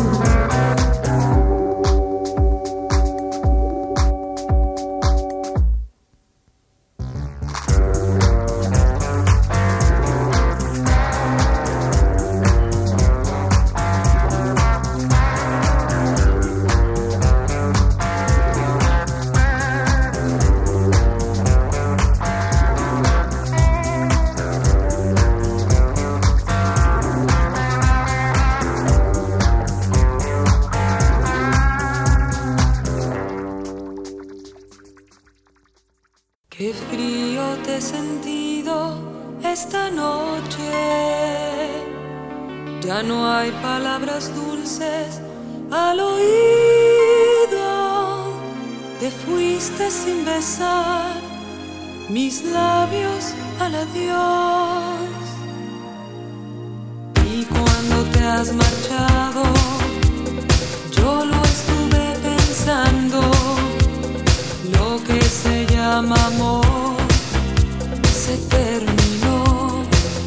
Qué frío te he sentido esta noche. Ya no hay palabras dulces al oído. Te fuiste sin besar mis labios al adiós. Y cuando te has marchado, yo lo estuve pensando. Lo que se llama amor se terminó.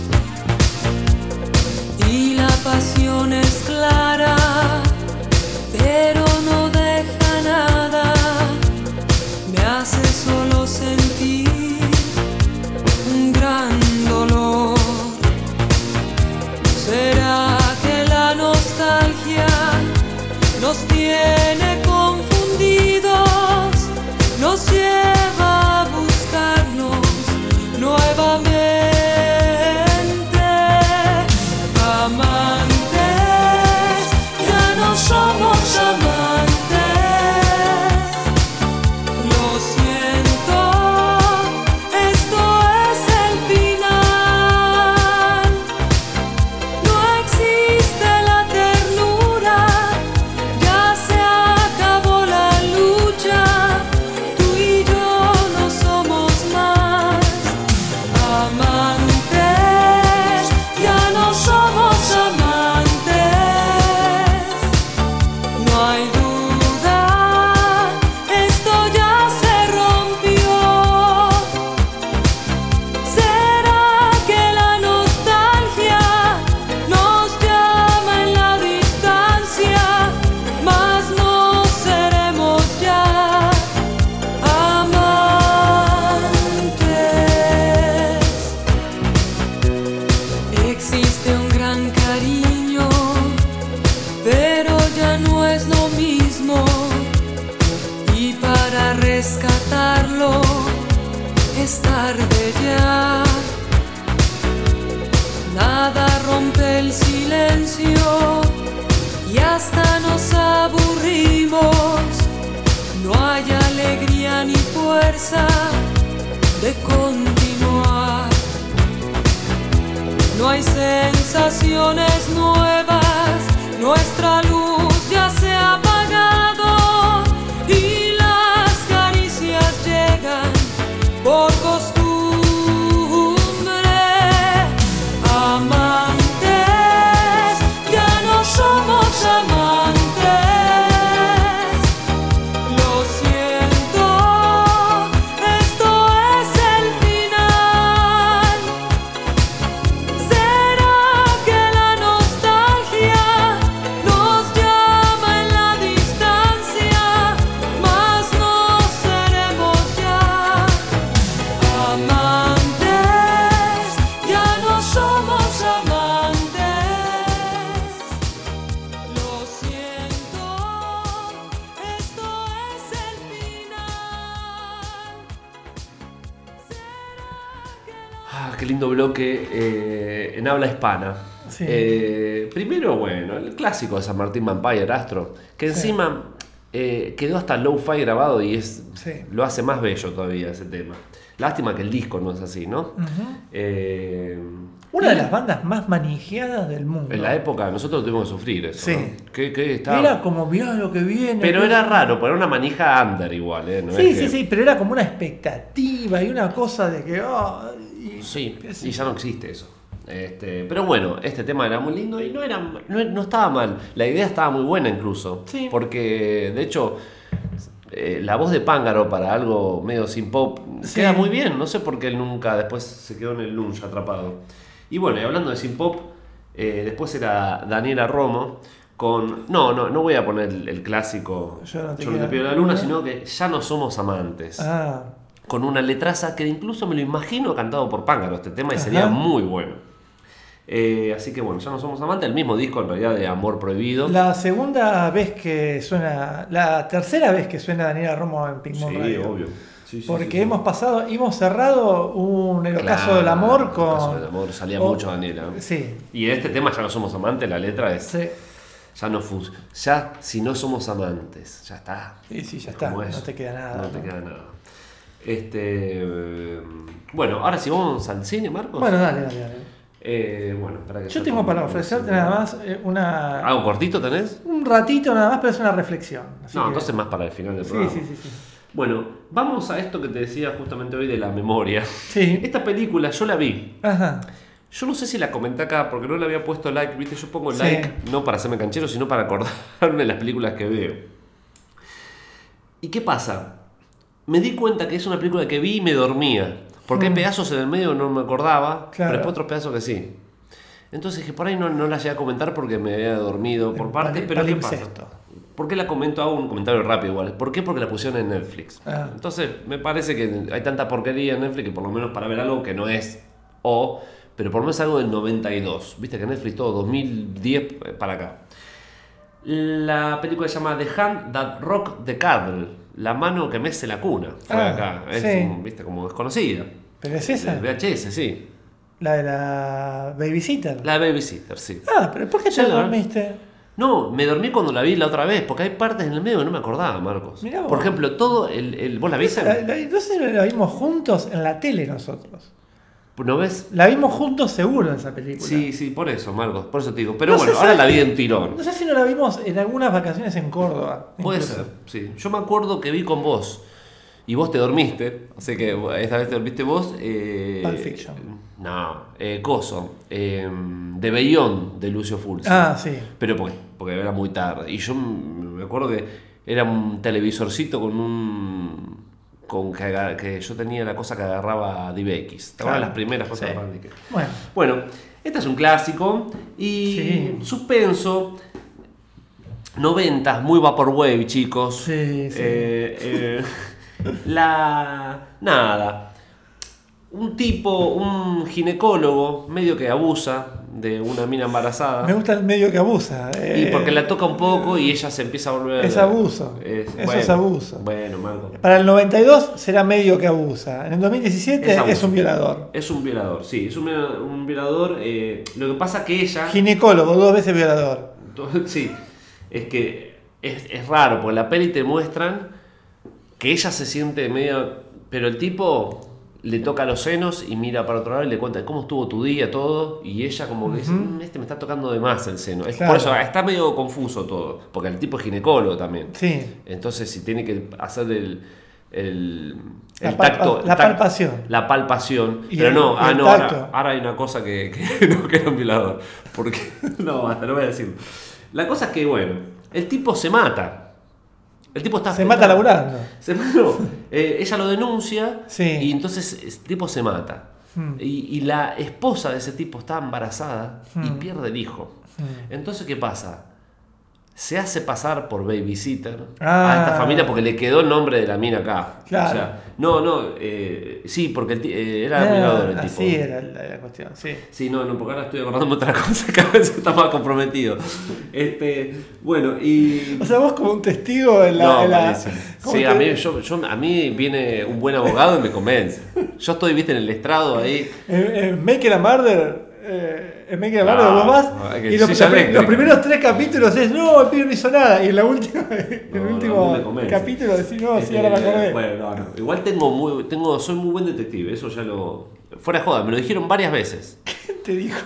Y la pasión es clara, pero no deja nada. Me hace solo sentir un gran dolor. ¿Será que la nostalgia nos tiene confundidos? Nos lleva a buscarnos nuevamente. Amantes, ya no somos amantes. Lo siento, esto es el final. No existe la ternura, ya se acabó la lucha. Tú y yo no somos más amantes, ya no somos amantes. No hay duda, esto ya se rompió. ¿Será que la nostalgia nos llama en la distancia? Mas no seremos ya amantes. Existe un gran cariño, pero ya no es lo mismo. Y para rescatarlo es tarde ya. Nada rompe el silencio y hasta nos aburrimos. No hay alegría ni fuerza de continuar. No hay sensaciones nuevas, nuestra luz ya se ha apagado y las caricias llegan por costumbre. Amantes, ya no somos amantes. Lo siento, esto es el final. ¿Será que la nostalgia nos llama en la distancia? Mas no seremos ya amantes, ya no somos amantes. Lo siento, esto es el final. Ah, qué lindo bloque eh, en habla hispana. Sí. Eh, primero, bueno, el clásico de San Martín Vampire, Astro, que Sí. encima eh, quedó hasta low-fi grabado y es Sí. lo hace más bello todavía ese tema. Lástima que el disco no es así, ¿no? Ujú. Eh, Una de las bandas más manijeadas del mundo. en la época nosotros tuvimos que sufrir eso. Sí. ¿No? Que, que estaba... Era como, mirá lo que viene. Pero que- era raro, pero era una manija under igual, ¿eh? No Sí, es sí, que- sí, pero era como una expectativa y una cosa de que. ah, y- Sí, qué sé y ya yo. no existe eso. Este, pero bueno, este tema era muy lindo y no, era, no, no estaba mal. La idea estaba muy buena incluso. Sí. Porque, de hecho, eh, la voz de Pángaro para algo medio sin pop Sí. queda muy bien. No sé por qué él nunca después se quedó en el lunge atrapado. Y bueno, y hablando de sin pop, eh, después era Daniela Romo con... No, no, no voy a poner el, el clásico Yo no te Yo no te quiero pido la la luna, luna. sino que Ya no somos amantes. Ah, Con una letraza que incluso me lo imagino cantado por Pángaro este tema y Ajá. sería muy bueno. Eh, así que bueno, Ya no somos amantes, el mismo disco en realidad de Amor Prohibido. la segunda vez que suena. La tercera vez que suena Daniela Romo en Pink Sí, Moon Radio. obvio. Sí, sí, Porque sí, sí. hemos pasado, hemos cerrado un El ocaso Claro, del amor El con. ocaso del amor, salía o- mucho Daniela. Sí, Y en este tema Ya no somos amantes, la letra es sí. Ya no fus Ya si no somos amantes, ya está. Sí, sí, ya Es está. como No eso. te queda nada. No te ¿no? queda nada. Este, eh, bueno, ahora si vamos al cine, Marcos. Bueno, dale, dale, dale. Eh, bueno, espera que Yo ya tengo para tomé- ofrecerte nada más eh, una. Ah, ¿un cortito tenés? Un ratito nada más, pero es una reflexión. Así No, que- entonces más para el final del Sí, programa. sí, sí, sí. Bueno, vamos a esto que te decía justamente hoy de la memoria. Sí. Esta película yo la vi. Ajá. Yo no sé si la comenté acá porque no le había puesto like, ¿viste? Yo pongo Sí. like no para hacerme canchero, sino para acordarme de las películas que veo. ¿Y qué pasa? Me di cuenta que es una película que vi y me dormía. Porque hay Mm. pedazos en el medio que no me acordaba, Claro. pero después otros pedazos que sí. Entonces dije, por ahí no, no la llegué a comentar porque me había dormido por El parte, pali- pero ¿qué pasa? palimpsesto. ¿Por qué la comento? Hago un comentario rápido igual. ¿Por qué? Porque la pusieron en Netflix. Ah. Entonces, me parece que hay tanta porquería en Netflix que por lo menos para ver algo que no es O, pero por lo menos algo del noventa y dos. Viste que Netflix todo dos mil diez para acá. La película se llama The Hand That Rocked the Cradle. La mano que mece la cuna. Fue Ah, acá. Es, sí. un- viste, como desconocida. ¿Pero es esa? De V H S, sí. La de la Babysitter. La de Babysitter, sí. Ah, pero ¿por qué te Sí, la- dormiste? No, me dormí cuando la vi la otra vez, porque hay partes en el medio que no me acordaba, Marcos. Mirá vos. Por ejemplo, todo el... el ¿Vos la viste? La, la- no sé si la vimos juntos en la tele nosotros. ¿No ves? La vimos juntos seguro en esa película. Sí, sí, por eso, Marcos, por eso te digo. Pero No bueno, sé, ahora ¿sabes la vi qué? en tirón. No sé si no la vimos en algunas vacaciones en Córdoba. Puede incluso. ser, sí. Yo me acuerdo que vi con vos y vos te dormiste, así que esta vez te dormiste vos. Eh, Pulp Fiction. No, eh, Coso, eh, de Beyond de Lucio Fulci. Ah, sí. Pero porque, porque era muy tarde. Y yo m- me acuerdo que era un televisorcito con un... con que, aga- que yo tenía la cosa que agarraba D B X. ¿Te acuerdas Claro. las primeras cosas Sí. que agarraba D B X? Bueno, Bueno, este es un clásico y Sí. suspenso, noventas, muy vaporwave, chicos. Sí, sí. Eh, eh, la nada, un tipo, un ginecólogo medio que abusa de una mina embarazada. me gusta el medio que abusa. Y eh, porque la toca un poco y ella se empieza a volver... Es abuso. Es- Eso bueno, es abuso. Bueno, Marco. Para el noventa y dos será medio que abusa. En el dos mil diecisiete Es es, abuso. un violador. Es un violador, sí, es un, un violador. eh, lo que pasa que ella... Ginecólogo, dos veces violador. Sí, es que es, es raro, porque en la peli te muestran que ella se siente medio... Pero el tipo le toca los senos y mira para otro lado y le cuenta cómo estuvo tu día, todo, y ella como que dice, "Mm, este me está tocando de más el seno". Es Claro. por eso está medio confuso todo, porque el tipo es ginecólogo también. Sí. Entonces si tiene que hacer el... el La el palpa- tacto, la el tac- palpación. La palpación. Y Pero el- no, y ah, el no, tacto. ahora, ahora hay una cosa que, que no que era un violador. Porque, no, hasta lo voy a decir. La cosa es que, bueno, el tipo se mata. El tipo está... Se mata laburando. Se, no, eh, ella lo denuncia Sí. y entonces el tipo se mata. Hmm. Y, y la esposa de ese tipo está embarazada y Hmm. pierde el hijo. Hmm. Entonces, ¿qué pasa? Se hace pasar por babysitter Ah. a esta familia porque le quedó el nombre de la mina acá. Claro. O sea, no, no, eh, sí, porque el ti- eh, era Ah, violador el tipo. así era la, la cuestión, sí. Sí, no, no, porque ahora estoy acordándome de otra cosa, cada vez está más comprometido. Este, bueno, y... O sea, vos como un testigo en la... no, en la- malísimo. ¿cómo Sí, te- a mí, yo, yo- a mí viene un buen abogado y me convence. Yo estoy, viste, en el estrado ahí. en- en Make It a Murder, Eh, en Make Bardo, vos vas no, hay que- y los, silla los, pri- eléctrica. los primeros tres capítulos es no, el pibe no hizo nada. Y en la última, en el No, no, último no me convence. capítulo decís, no, sí, Este, ahora me acordé. Bueno, no, no. Igual tengo muy, tengo, soy muy buen detective, eso ya lo. Fuera de joda, me lo dijeron varias veces. ¿Quién te dijo?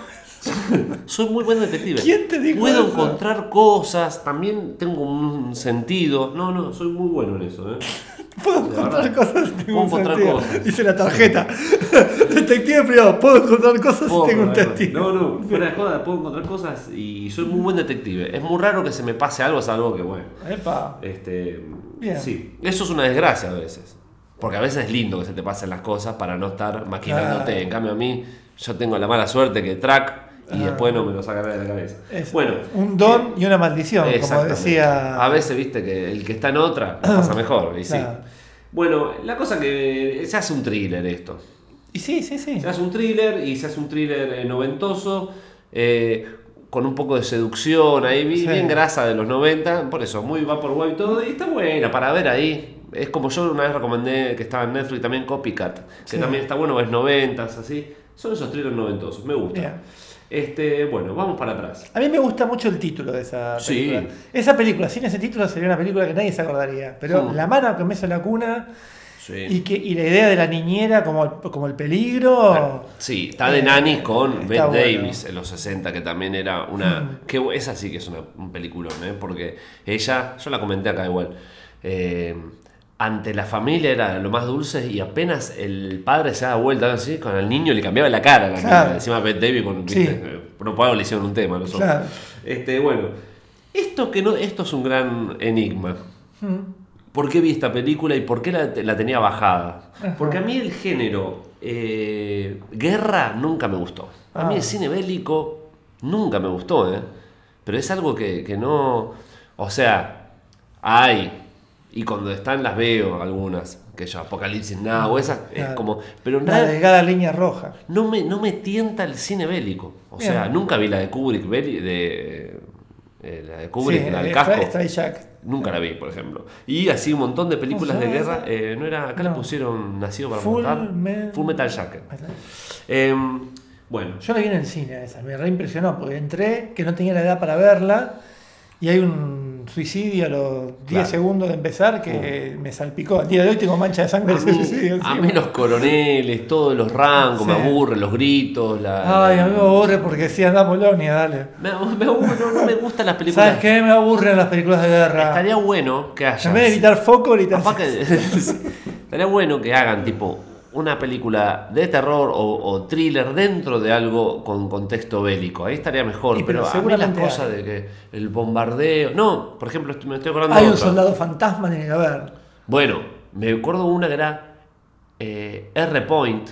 Soy muy buen detective. ¿Quién te dijo Puedo eso? encontrar cosas, también tengo un sentido. No, no, soy muy bueno en eso, ¿eh? Puedo De encontrar verdad. cosas, tengo Puedo un encontrar sentido. cosas. Dice la tarjeta. Detective privado, puedo encontrar cosas Puedo y tengo un encontrar testigo. cosas. No, no, fuera de joda, puedo encontrar cosas y soy muy buen detective. Es muy raro que se me pase algo, es algo que, bueno. Epa. Este, Bien. Sí, eso es una desgracia a veces. Porque a veces es lindo que se te pasen las cosas para no estar maquinándote. Claro. En cambio, a mí, yo tengo la mala suerte que track y Ah. después no me lo sacan de la cabeza. Es Bueno, un don y una maldición, como exactamente. decía. A veces, viste, que el que está en otra la pasa mejor. Y sí. Claro. Bueno, la cosa que se hace un thriller esto. Y sí, sí, sí. Se hace un thriller y se hace un thriller eh, noventoso, eh, con un poco de seducción ahí, bi- Sí. bien grasa de los noventa, por eso, muy vaporwave y todo, y está buena para ver ahí. Es como yo una vez recomendé que estaba en Netflix también Copycat, que Sí. también está bueno, es noventas, así. Son esos thrillers noventosos, me gusta. Bien. Este, bueno, vamos para atrás. A mí me gusta mucho el título de esa Sí. película. Esa película, sin ese título, sería una película que nadie se acordaría. Pero Mm. la mano que me hizo la cuna Sí. y, que, y la idea de la niñera como el, como el peligro. Sí, está de Eh, Nanny con está Bette bueno. Davis en los sesenta, que también era una... Mm. Que esa sí que es una, un peliculón, ¿eh? Porque ella, yo la comenté acá igual, eh, ante la familia era lo más dulce y apenas el padre se da vuelta así, con el niño le cambiaba la cara a la Claro. niña. Encima Bette Davis con... Sí. ¿viste? Eh, No puedo, le hicieron un tema a los otros. Claro. Este, bueno, esto, que no, esto es un gran enigma. Mm. ¿Por qué vi esta película y por qué la, la tenía bajada? Ajá. Porque a mí el género eh, guerra nunca me gustó. A mí Ah. el cine bélico nunca me gustó, ¿eh? Pero es algo que, que no... O sea, hay... Y cuando están las veo algunas, que yo, Apocalipsis Now, o esas, es Claro. como... Pero en La realidad delgada línea roja. no me, no me tienta el cine bélico. O Bien. sea, nunca vi la de Kubrick, beli- de, eh, la de Kubrick, Sí, la del eh, casco. Stray- Stray Jack. Nunca la vi, por ejemplo. Y así un montón de películas ¿No de sabes guerra. esa? eh, no era, acá No. le pusieron Nacido para Full Matar. Me- Full Metal Jacket. Eh, bueno, Yo la vi en el cine a esa, me reimpresionó porque entré, que no tenía la edad para verla, y hay un suicidio a los diez Claro. segundos de empezar que me salpicó. Al día de hoy tengo mancha de sangre a de ese mí, suicidio. a encima. mí los coroneles, todos los rangos, me Sí. aburren, los gritos. La, Ay, la- a mí me aburre porque sí, anda a Polonia, dale. me, me aburre, no, no me gustan las películas. ¿Sabes qué? Me aburren las películas de guerra. Estaría bueno que haya. En vez de gritar foco, gritar. Capaz que- estaría bueno que hagan tipo una película de terror o, o thriller dentro de algo con contexto bélico. Ahí estaría mejor. Y, pero pero a mí las seguramente cosas hay. de que el bombardeo. No, por ejemplo, estoy- me estoy acordando Hay de un otra. soldado fantasma, tiene que haber. Bueno, me acuerdo una que era eh, R Point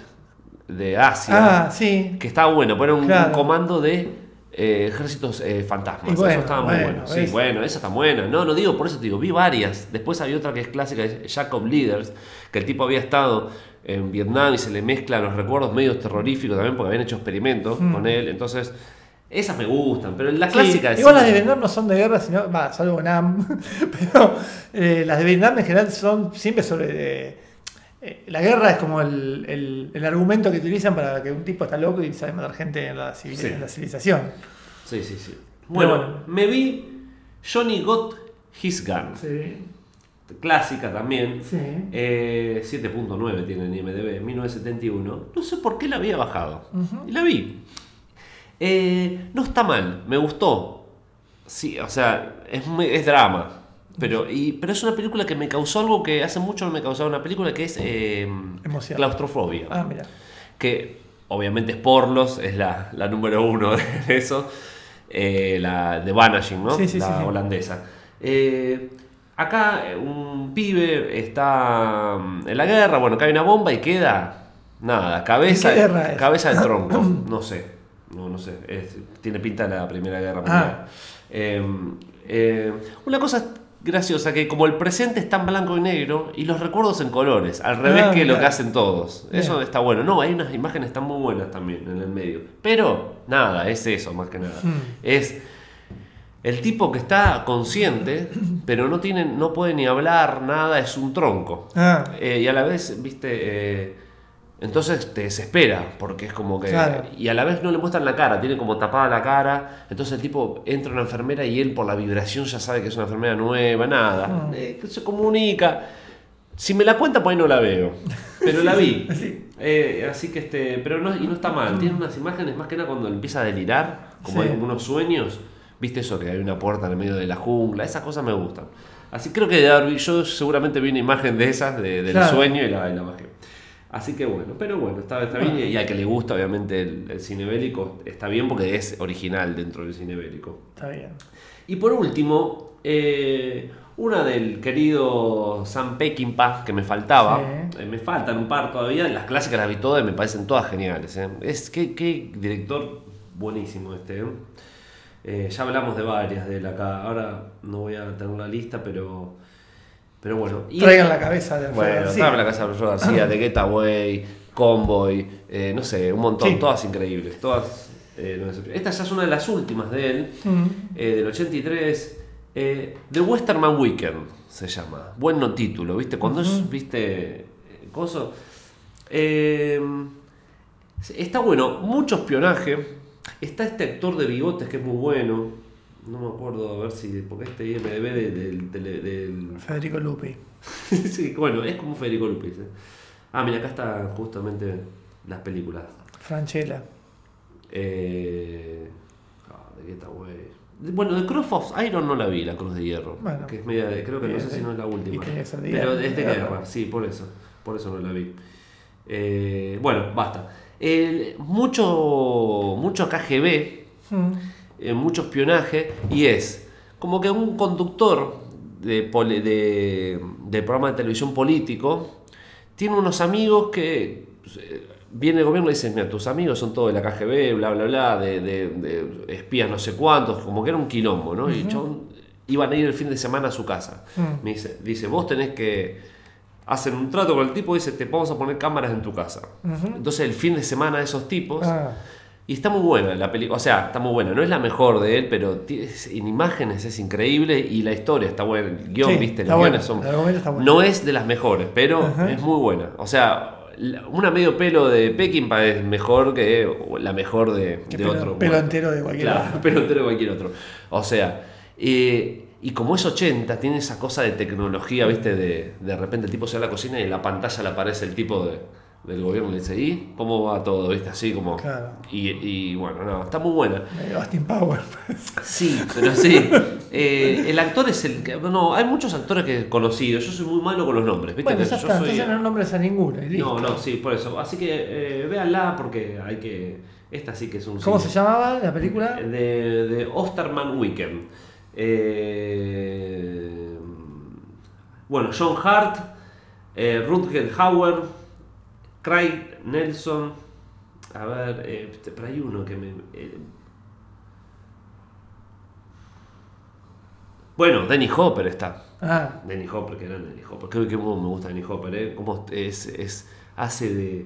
de Asia. Ah, sí. Que estaba bueno, pero era un, Claro. un comando de eh, ejércitos eh, fantasmas. Y bueno, eso estaba muy bueno, bueno. Sí, ¿ves? bueno, esa está buena. No, no digo, por eso te digo, vi varias. Después había otra que es clásica, es Jacob Leaders, que el tipo había estado en Vietnam y se le mezclan los recuerdos medios terroríficos también porque habían hecho experimentos Mm. con él. Entonces, esas me gustan, pero la Sí, clásica igual las cine- de Vietnam no son de guerra, sino, va, salvo Nam, pero eh, las de Vietnam en general son siempre sobre... eh, eh, la guerra es como el, el- el argumento que utilizan para que un tipo está loco y sabe matar gente en la, civil- Sí. en la civilización. Sí, sí, sí. Bueno, bueno. me vi Johnny Got His Gun. Sí, Clásica también. sí. Eh, siete punto nueve tiene en I M D B, mil novecientos setenta y uno. No sé por qué la había bajado. Ujú. Y la vi. Eh, no está mal, me gustó. Sí, o sea, es, muy- es drama. Pero, y, pero es una película que me causó algo que hace mucho no me causaba una película, que es eh, Emoción. claustrofobia. Ah, mira. Que obviamente es Porlos, es la, la número uno de eso. Eh, la de Vanishing, ¿no? Sí, sí, la sí, sí. holandesa. Eh, acá eh, un pibe está mm, en la guerra, bueno, cae una bomba y queda nada, cabeza, ¿En qué guerra es? cabeza de tronco, no sé, no, no sé, es- tiene pinta de la Primera Guerra Mundial. Ah. Eh, eh, una cosa graciosa, que como el presente está en blanco y negro y los recuerdos en colores, al revés Ah, que lo mira. que hacen todos. Eso Bien. está bueno. No, hay unas imágenes están muy buenas también en el medio. Pero nada, es eso más que nada. Hmm. Es el tipo que está consciente, pero no tiene, no puede ni hablar, nada, es un tronco. Ah, Eh, y a la vez, viste, eh, Entonces te desespera, porque es como que... Claro. Y a la vez no le muestran la cara, tiene como tapada la cara. Entonces el tipo entra una enfermera y él por la vibración ya sabe que es una enfermera nueva, nada. Mm. Eh, se comunica. Si me la cuenta, pues ahí no la veo. Pero la vi. Sí. Eh, así que este... Pero no, y no está mal. Tiene unas imágenes, más que nada cuando empieza a delirar, como Sí. hay como unos sueños. ¿Viste eso? Que hay una puerta en el medio de la jungla. Esas cosas me gustan. Así creo que de haber- yo seguramente vi una imagen de esas, de- del Claro. sueño y la, y la bajé. Así que bueno, pero bueno, está, está bien. Y al que le gusta, obviamente, el, el cine bélico, está bien porque es original dentro del cine bélico. Está bien. Y por último, eh, una del querido Sam Peckinpah que me faltaba. Sí. Eh, me faltan un par todavía. Las clásicas las vi todas y me parecen todas geniales. ¿eh? Es que qué director buenísimo este. ¿eh? Eh, ya hablamos de varias de él acá. Ahora no voy a tener la lista, pero. Pero bueno. Y Traigan la cabeza de Alfredo Bueno, García. estaba la casa de Alfredo García, The Getaway, Convoy, eh, no sé, un montón, Sí. todas increíbles, todas eh, no decepcionan. Esta ya es una de las últimas de él, Mm. eh, del ochenta y tres, eh, The Westerman Weekend se llama, buen no título, ¿viste? Cuando es, viste, eh, coso, eh, está bueno, mucho espionaje, está este actor de bigotes que es muy bueno. No me acuerdo, a ver si, porque este I M D B de- del, del, del, Federico Lupi. sí, bueno, es como Federico Lupis. ¿eh? Ah, mira, acá están justamente las películas. Franchella. Eh... Ah, ¿de qué está, güey? Bueno, The Cross of Iron no la vi, la Cruz de Hierro. Bueno. Que es media de, creo que no Y sé es si de- no es la última. y tiene que ser de Pero guerra. es de guerra, sí, por eso. Por eso no la vi. Eh, bueno, basta. El- mucho, mucho K G B. Mm. Eh, mucho espionaje, y es como que un conductor de, poli- de, de programa de televisión político tiene unos amigos que eh, viene el gobierno y dice: mira, tus amigos son todos de la K G B, bla bla bla, de, de- de espías no sé cuántos, como que era un quilombo, ¿no? Y el chabón iban a ir el fin de semana a su casa. Mm. Me dice, dice, vos tenés que hacer un trato con el tipo y dice, te vamos a poner cámaras en tu casa. Ujú. Entonces el fin de semana de esos tipos. Ah, Y está muy buena la película, o sea, está muy buena, no es la mejor de él, pero ti- es- en imágenes es increíble y la historia está buena, el guión, Sí, viste, está los bueno, guiones son... el argumento está bueno. No es de las mejores, pero Ajá. es muy buena. O sea, la- una medio pelo de Peckinpah es mejor que la mejor de, que de pelo, otro. pelo Bueno, entero de cualquier Claro, lado. pelo entero de cualquier otro. O sea, eh, y como es ochenta, tiene esa cosa de tecnología, viste, de, de repente el tipo se va a la cocina y en la pantalla le aparece el tipo de, del gobierno y le dice, ¿y cómo va todo? ¿Viste? Así como... Claro. Y, y bueno, no, está muy buena. Medio Austin Power. Sí, pero sí. Eh, el actor es el que... No, hay muchos actores que conocidos. Yo soy muy malo con los nombres, ¿viste? Bueno, Que ya yo está, soy- entonces no nombres a ninguno. y listo. No, no, sí, por eso. Así que eh, véanla porque hay que... Esta sí que es un... ¿Cómo se cine. llamaba la película? De, de Osterman Weekend. Eh, bueno, John Hart, eh, Rutger Hauer, Craig Nelson. A ver, eh, pero hay uno que me... eh, bueno, Denny Hopper está. Ah, Denny Hopper, que era Denny Hopper. Creo que me gusta Denny Hopper, ¿eh? Cómo es, es, hace de...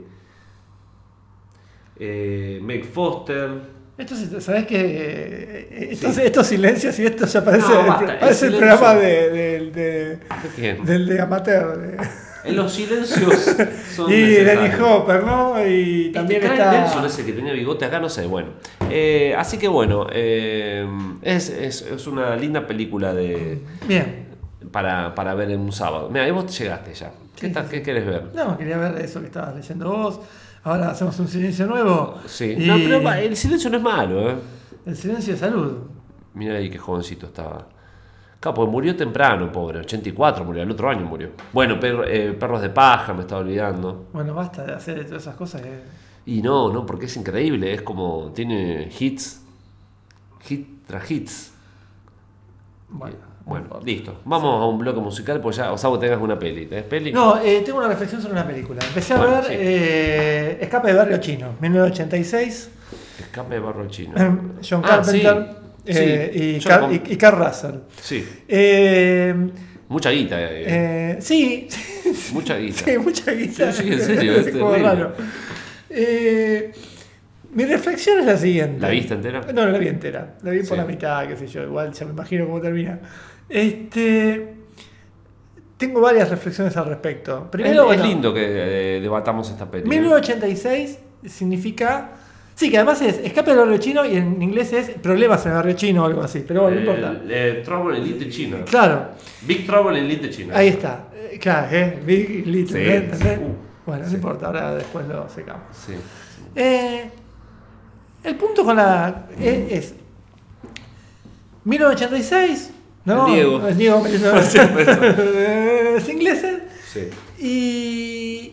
Eh, Meg Foster. esto sí, ¿sabés que estos, estos silencios y esto ya parece, No, el, basta, el parece el silencio. programa de, de- de- ¿Quién? del de amateur? de- En los silencios son y Denny necesarios. Hopper, ¿no? Y también Este Craig está... Nelson, ese que tenía bigote acá, no sé, bueno. Eh, así que bueno, eh, es, es, es una linda película de Bien. para, para ver en un sábado. Mira, ahí vos llegaste ya. ¿Qué, Sí, tal- sí, ¿qué sí. querés ver? No, quería ver eso que estabas leyendo vos. Ahora hacemos un silencio nuevo. Sí. Y No, pero va, el silencio no es malo, ¿eh? el silencio de salud. Mira ahí qué jovencito estaba. Claro, porque murió temprano, pobre. ochenta y cuatro murió, el otro año murió. Bueno, per- eh, Perros de Paja, me estaba olvidando. Bueno, basta de hacer todas esas cosas. que- Y no, no, porque es increíble. Es como, tiene hits, hit tras hits. Bueno, Bueno, no importa. listo. Vamos a un bloque musical, pues ya, o sea, vos tengas una peli. ¿Tenés peli? No, eh, tengo una reflexión sobre una película. Empecé a Bueno, ver sí. eh, Escape de Barrio Chino, mil novecientos ochenta y seis. Escape de Barro Chino. John Ah, Carpenter sí, eh, sí, y, yo Car- la com- y, y Carl Russell. Sí, Eh, mucha guita. eh. eh, sí, Mucha guita. sí, mucha guita. Sí, sí, en serio, es como terrible. raro. Eh, mi reflexión es la siguiente. ¿La viste entera? No, no la vi entera. La vi por Sí. la mitad, qué sé yo. Igual ya me imagino cómo termina. Este. tengo varias reflexiones al respecto. Es, Primero, es bueno, lindo que eh, debatamos esta película. mil novecientos ochenta y seis significa... Sí, que además es Escape del barrio chino y en inglés es Problemas en el barrio chino o algo así, pero bueno, no importa. Eh, eh, Trouble in Little China. Claro, Big Trouble in Little China. ahí está. Eh, Claro, ¿eh? Big Little, Sí. ¿eh? ¿Entendés? Uh, Bueno, no sí. importa, ahora después lo secamos. Sí. Eh, el punto con la... es... es mil novecientos ochenta y seis, ¿no? El Diego. El Diego me hizo- Sí, eso. es ingleses. Sí. Y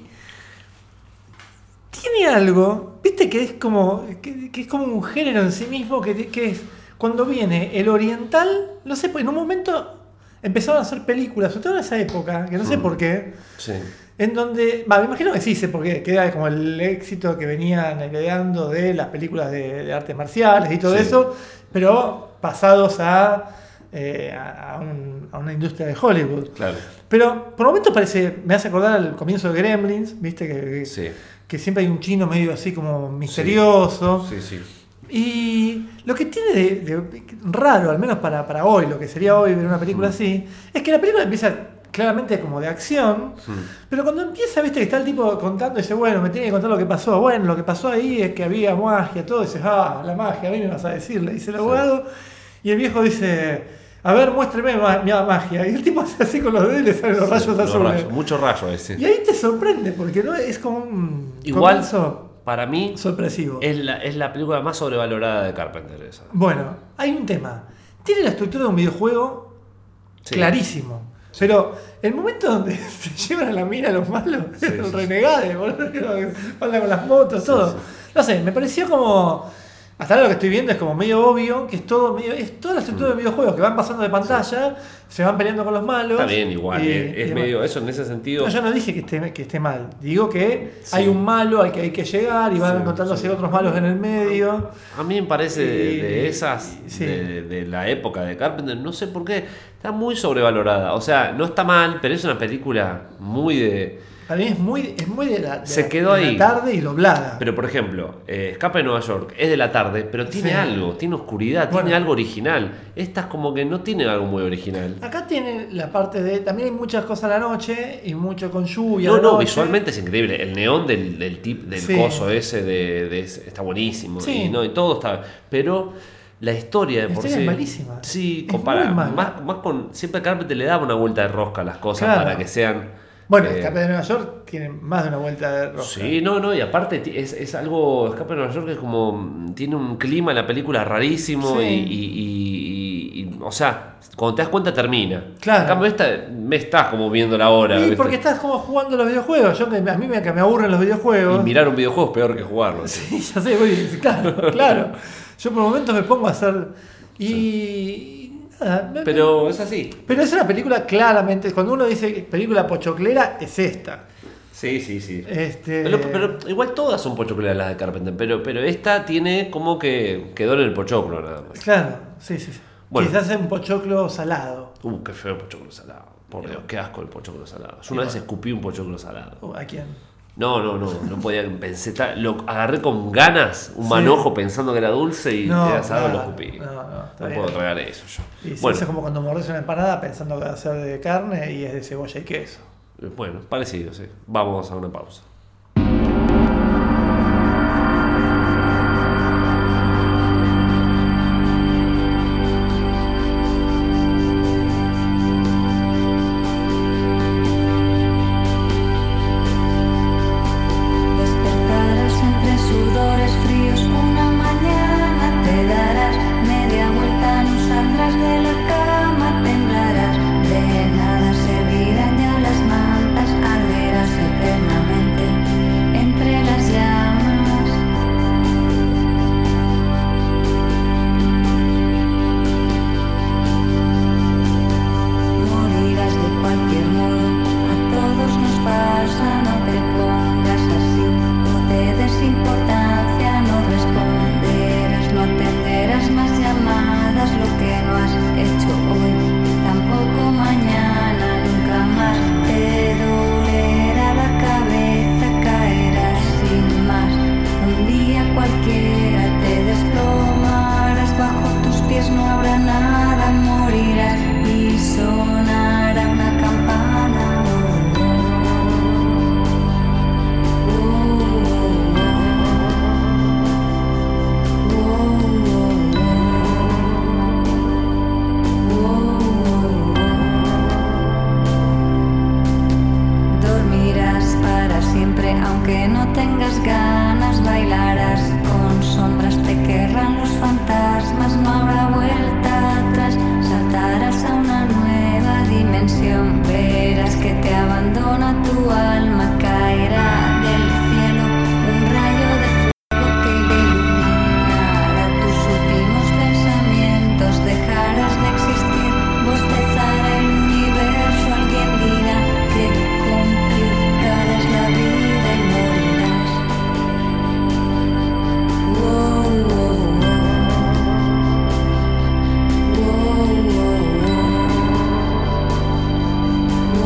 tiene algo, viste que es como que, que es como un género en sí mismo que, que es cuando viene el oriental, no sé, en un momento empezaron a hacer películas, sobre todo en esa época, que no sé Mm. por qué, Sí. en donde, va, me imagino que sí sé por qué, que era como el éxito que venían heredando de las películas de, de artes marciales y todo Sí. eso, pero pasados a, eh, a, a un- a una industria de Hollywood. Claro. Pero por momentos parece, me hace acordar al comienzo de Gremlins, viste que, Sí. que siempre hay un chino medio así como misterioso. Sí, sí. Y lo que tiene de, de raro, al menos para, para hoy, lo que sería hoy ver una película Mm. así, es que la película empieza claramente como de acción, Mm. pero cuando empieza, viste que está el tipo contando, dice, bueno, me tiene que contar lo que pasó. Bueno, lo que pasó ahí es que había magia, todo, dice, ah, la magia, a mí me vas a decir, le dice el abogado. Y el viejo dice, a ver, muéstreme ma- mi magia. Y el tipo hace así con los dedos y le salen los rayos Los azules. rayos, mucho rayo ese. Y ahí te sorprende, porque no es como un Igual, comienzo para mí, sorpresivo. es la, es la película más sobrevalorada de Carpenter esa. Bueno, hay un tema. Tiene la estructura de un videojuego Sí. clarísimo. Pero el momento donde se llevan a la mina los malos, Sí, el sí, renegade, boludo, que falta con las motos, Sí, todo. sí. No sé, me pareció como. Hasta ahora lo que estoy viendo es como medio obvio, que es todo medio, es toda la estructura de videojuegos que van pasando de pantalla, se van peleando con los malos. Está bien, igual. y- es y es demás. medio. Eso en ese sentido. No, yo no dije que esté, que esté mal. Digo que Sí. hay un malo al que hay que llegar y van Sí, encontrándose sí. otros malos en el medio. A mí me parece de, Y- de esas, sí. de, de la época de Carpenter, no sé por qué, está muy sobrevalorada. O sea, no está mal, pero es una película muy de... Para mí es muy, es muy de la, de Se la- quedó de la ahí. tarde y doblada. Pero por ejemplo, eh, Escape de Nueva York es de la tarde, pero tiene Sí. algo, tiene oscuridad, Bueno. tiene algo original. Esta es como que no tiene algo muy original. Acá tiene la parte de. También hay muchas cosas a la noche y mucho con lluvia. No, a la no, noche. visualmente es increíble. El neón del, del tip, del Sí. coso ese de, de ese- está buenísimo. Sí. Y, no, y todo está. Pero la historia de La por historia sí. es malísima. Sí, Es compara. muy mala. Más, más con. Siempre Carpenter le daba una vuelta de rosca a las cosas Claro. para que sean. Bueno, eh, Escape de Nueva York tiene más de una vuelta de rosca. Sí, no, no, y aparte ti- es, es algo, Escape de Nueva York es como, tiene un clima en la película rarísimo Sí. y, y- y- y- y, o sea, cuando te das cuenta termina. Claro. En cambio esta, me estás como viendo la hora. Y ¿viste? porque estás como jugando los videojuegos. Yo, que- a mí me, que me aburren los videojuegos. Y mirar un videojuego es peor que jugarlo. Sí, ya sé, voy, claro, claro. Yo por momentos me pongo a hacer. Y. y nada, me- Pero es así. pero es una película claramente. Cuando uno dice película pochoclera, es esta. Sí, sí, sí. Este, Pero, pero igual todas son pochocleras las de Carpenter, pero, pero esta tiene como que quedó en el pochoclo nada más. Claro, sí, sí. sí. Bueno. Quizás es un pochoclo salado. Uh, qué feo el pochoclo salado. Por Dios, qué asco el pochoclo salado. Yo una Y vez bueno. escupí un pochoclo salado. Uh, ¿A quién? No, no, no, no podía, pensé, ta- lo agarré con ganas, un Sí. manojo pensando que era dulce y No, era salado y lo claro, escupí. no, no, está No bien. puedo tragar eso yo. Y sí, Bueno, eso es como cuando mordes una empanada pensando que va a ser de carne y es de cebolla y queso. bueno, parecido, sí. Vamos a una pausa. Despertarás entre sudores fríos una mañana, te darás media vuelta, no saldrás de la cama, temblarás, de nada servirán ya las mantas, arderás eternamente tengas ganas bailarás, con sombras te querrán los fantasmas, no habrá vuelta atrás, saltarás a una nueva dimensión, verás que te abandona tu alma, caerá del cielo un rayo de fuego que iluminará tus últimos pensamientos, dejarás de existir, bostezará el universo, alguien dirá que complicada es la vida y morirás. Wow, wow, wow. Wow, wow, wow. Wow,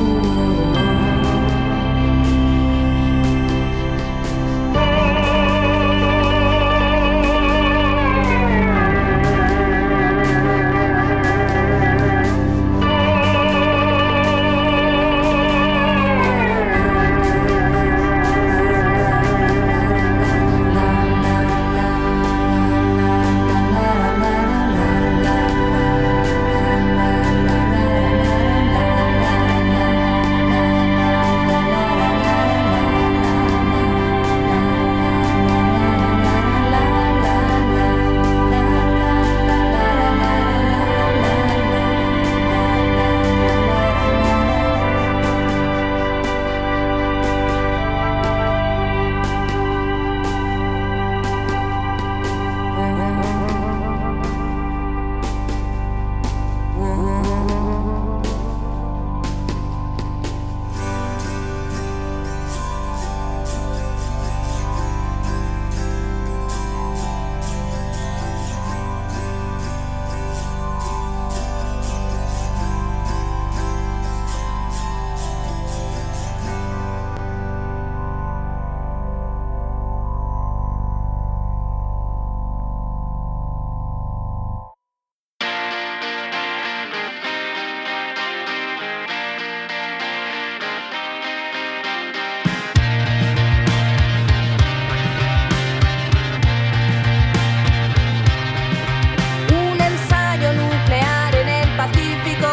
un ensayo nuclear en el Pacífico,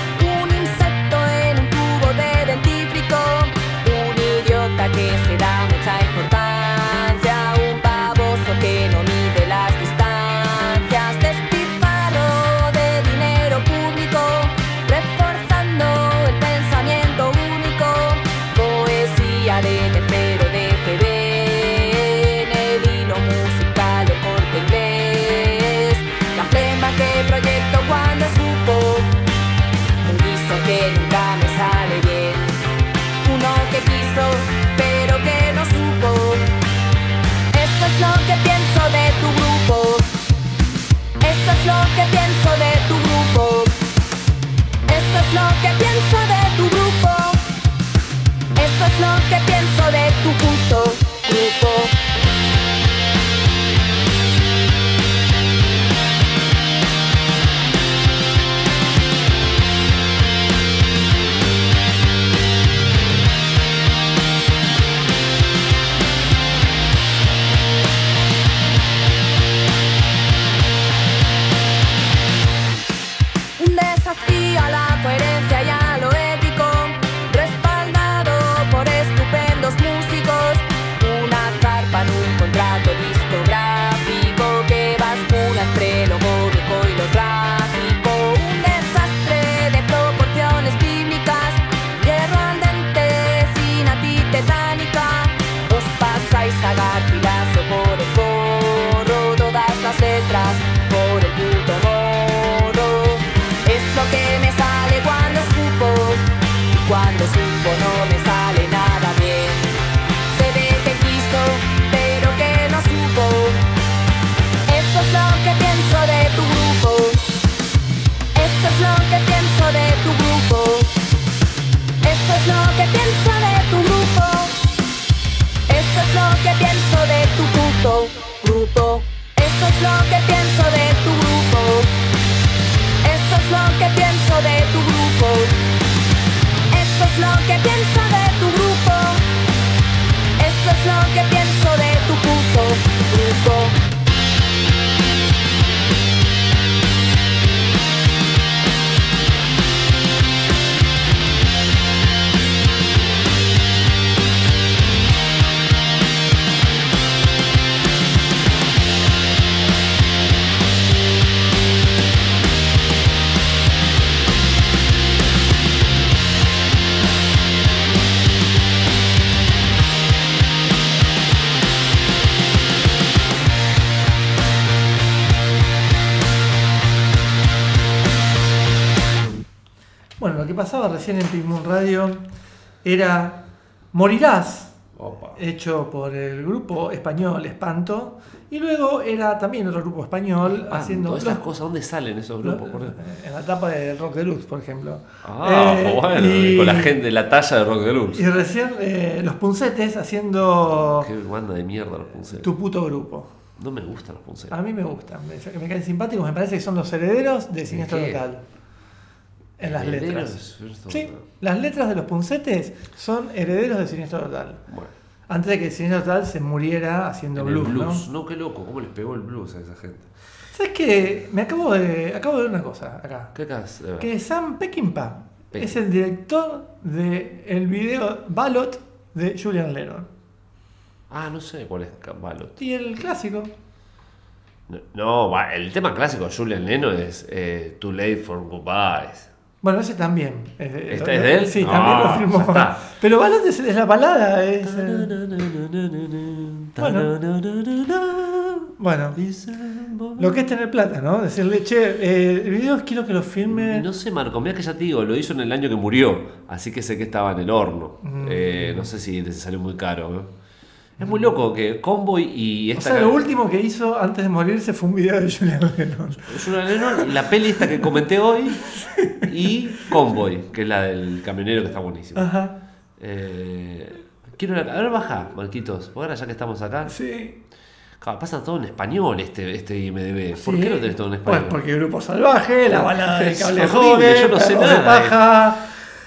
un insecto en un tubo de dentífrico, un idiota que se da mucha importancia, un baboso que no mide las distancias, despilfarro de dinero público, reforzando el pensamiento único, poesía de tercero de G B, en el hilo musical de corte inglés, la flema que proyecto cuando escupo, un guiso que nunca me sale bien, uno que quiso pero que no supo, eso es lo que pienso de tu grupo, eso es lo que pienso de tu grupo, eso es lo que pienso de tu grupo, eso es lo que pienso de tu culto, grupo. Un desafío a la coherencia y a lo ético, respaldado por estupendos músicos, una zarpa en un contrato discográfico que bascula entre lo cómico y lo trágico, un desastre de proporciones bíblicas, guerra al dente sin antitetánica, os pasáis a garfilazo por el forro, todas las letras por el puto morro, es lo que me sale cuando escupo, y cuando escupo no me sale nada bien, se ve que quiso pero que no supo, eso es lo que pienso de tu grupo, eso es lo que pienso de tu grupo, eso es lo que pienso de tu grupo, eso es lo que pienso de tu puto grupo, eso es lo que pienso de tu grupo, eso es lo que pienso de tu grupo, eso es lo que pienso de tu grupo, eso es lo que pienso de tu puto grupo. que pasaba recién en Pink Moon Radio era Morirás, Opa. hecho por el grupo español Espanto, y luego era también otro grupo español Ah, haciendo todas esas los- cosas, ¿dónde salen esos grupos? Por- en la etapa del Rock Deluxe, por ejemplo. Ah, Eh, bueno, y- con la gente de la talla de Rock Deluxe. Y recién eh, los Puncetes haciendo Qué banda de mierda los puncetes. Tu puto grupo. No me gustan los puncetes. A mí me gustan, me, me caen simpáticos, me parece que son los herederos de Siniestro qué? Total. En las Herederos letras. de Siniestro Sí, Total. las letras de los Puncetes son herederos de Siniestro Total. Bueno, Antes de que Siniestro Total se muriera haciendo en el blues, blues. ¿no? ¿no? Qué loco, cómo les pegó el blues a esa gente. ¿Sabes qué? Me acabo de, acabo de ver una cosa acá. ¿Qué acabas de ver? Que Sam Peckinpah Peckinpah. es el director del video Ballot de Julian Lennon. Ah, no sé cuál es Ballot. Y el clásico. No, no, va, el tema clásico de Julian Lennon es eh, Too Late for Goodbyes. Bueno, ese también. Es de, ¿Este es de él? Sí, Ah, también lo ya firmó. está. Pero Ballot es, es la balada. Es, eh, bueno, lo que es tener plata, ¿no? Decirle, che, eh, el video quiero que lo Y filme. no sé, Marco, mira que ya te digo, lo hizo en el año que murió, así que sé que estaba en el horno. Mm. Eh, no sé si te salió muy caro. ¿eh? Es muy loco que Convoy y O esta. sea, lo último que hizo antes de morirse fue un video de Julian Lennon. Julian Lennon, la peli esta que comenté hoy y Convoy, que es la del camionero que está buenísima. Ajá. Eh, quiero la, a ver, baja, Marquitos, porque ahora ya que estamos acá. Sí. Claro, pasa todo en español este, este I M D B. ¿Por Sí. qué no tenés todo en español? Pues porque Grupo Salvaje, la balada de Es Cable horrible, Joven, yo no sé Perros de nada de Paja,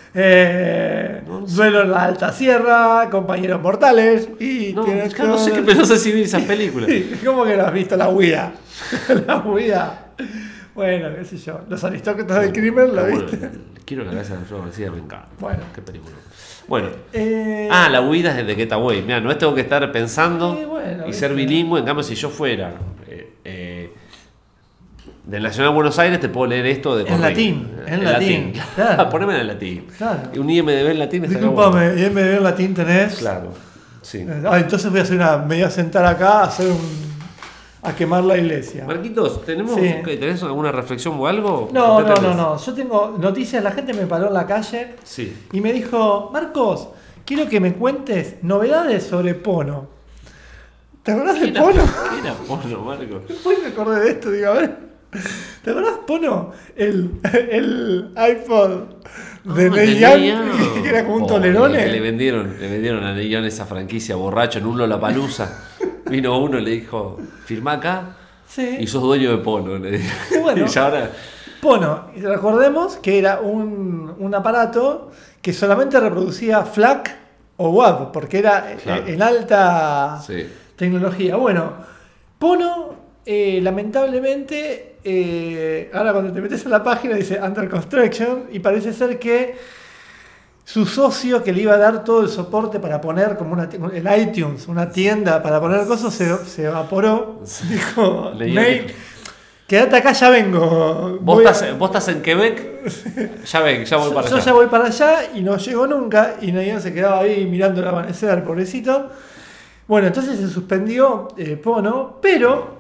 eh, No sé. Duelo en la Alta Sierra, Compañeros Mortales y... No, tienes claro, no sé todo- qué pensás así vi esas películas. Sí, ¿cómo que no has visto La Huida? La Huida. Bueno, qué sé yo. Los aristócratas del crimen, ¿lo Bueno, viste? Quiero la cabeza de Alfredo García, me encanta. Bueno. Qué película. Bueno. Eh, Ah, la huida es de The Getaway. Mira, no es tengo que estar pensando Sí, bueno, y ser viste. bilingüe. En cambio, si yo fuera eh, eh, del Nacional de Buenos Aires, te puedo leer esto de En corrido. latín, en latín, Claro. claro. Poneme en el latín. Claro. Y un I M D B en latín estaría bueno. Disculpame, y en vez de ver latín tenés... Claro. Sí. Ah, entonces voy a hacer una... Me voy a sentar acá a hacer un... a quemar la iglesia. Marquitos, ¿tenemos, Sí. ¿tenés alguna reflexión o algo? No, ¿Qué no, no, tenés? no. Yo tengo noticias, la gente me paró en la calle Sí. y me dijo, Marcos, quiero que me cuentes novedades sobre Pono. ¿Te acordás ¿Qué de era, Pono? ¿Qué era Pono, Marco? Después me acordé de esto, digo, a ver. ¿Te acordás, Pono? El, el iPod de Ah, Neil de Young, Neil Young. que era como un Oh, tolerone. que Le vendieron, le vendieron a Neil Young esa franquicia borracho en un Lollapalooza. Vino uno y le dijo, firmá acá Sí. y sos dueño de Pono. Le dijo. Y bueno. Y ya ahora, Pono, y recordemos que era un, un aparato que solamente reproducía FLAC o W A V, porque era Claro. en alta sí. tecnología. Bueno, Pono, eh, lamentablemente, eh, ahora cuando te metes en la página dice Under Construction y parece ser que su socio que le iba a dar todo el soporte para poner como una, el iTunes, una tienda para poner cosas, se, se evaporó. Dijo, Leí- Neil, quédate acá, ya vengo. ¿Vos Voy a- estás, vos estás en Quebec, ya ven, ya voy yo, para yo allá. ya voy para allá y no llegó nunca y Neil se quedaba ahí mirando el amanecer, pobrecito. Bueno, entonces se suspendió eh, Pono, pero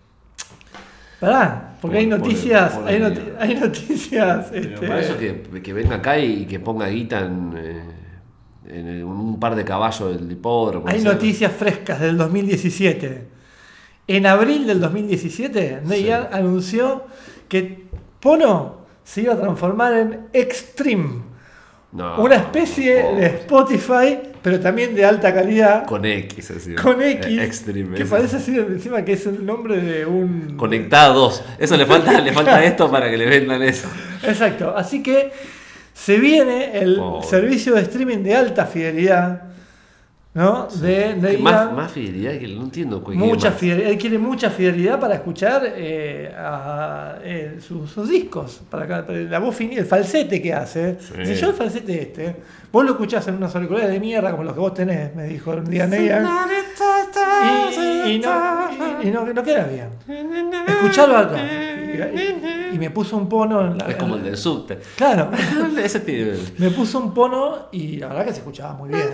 pará, porque hay Pon- noticias, ponle- hay, ponle noti- miedo. hay noticias. Pero este, para eso que, que venga acá y que ponga guita en, eh, en un par de caballos del hipódromo. hay no sé. noticias frescas del dos mil diecisiete. En abril del dos mil diecisiete, Neil Sí. Young anunció que Pono se iba a transformar en Extreme. No, Una especie no, de Spotify, pero también de alta calidad. Con X, así. Con X, Eh, Extreme. que ese. parece así encima que es el nombre de un... Conectados. Eso le falta, le falta esto para que le vendan eso. Exacto, así que se viene el Pobre. servicio de streaming de alta fidelidad, ¿no? De Que Neil más, Young. más fidelidad que no entiendo. qué Mucha más. fidelidad, él quiere mucha fidelidad para escuchar eh, a, eh, sus, sus discos, para, ca- para la voz fin- el falsete que hace. Sí. Dice, yo el falsete este, vos lo escuchás en unos auriculares de mierda como los que vos tenés, me dijo un día Neil Young. Y, y no, y- y no, no queda bien. Escuchalo acá. Y, y- y me puso un pono en la. Es como el del subte. Claro, Ese tiene. me puso un pono y la verdad que se escuchaba muy bien.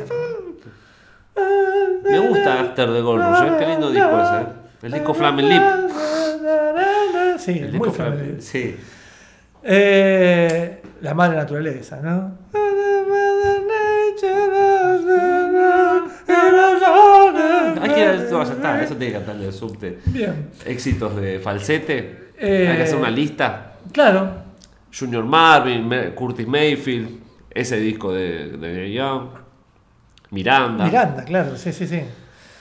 Me gusta After the Gold Rush, ¿eh? Qué lindo disco ese. ¿eh? El disco Flamen Lip. Sí, El muy disco familiar. Sí. Eh, La madre naturaleza, ¿no? Hay que no, ya está, eso tiene que cantarle de subte. Bien. Éxitos de falsete. Eh, Hay que hacer una lista. Claro. Junior Marvin, Me- Curtis Mayfield, ese disco de, de Neil Young, Miranda. Miranda, claro, sí, sí, sí.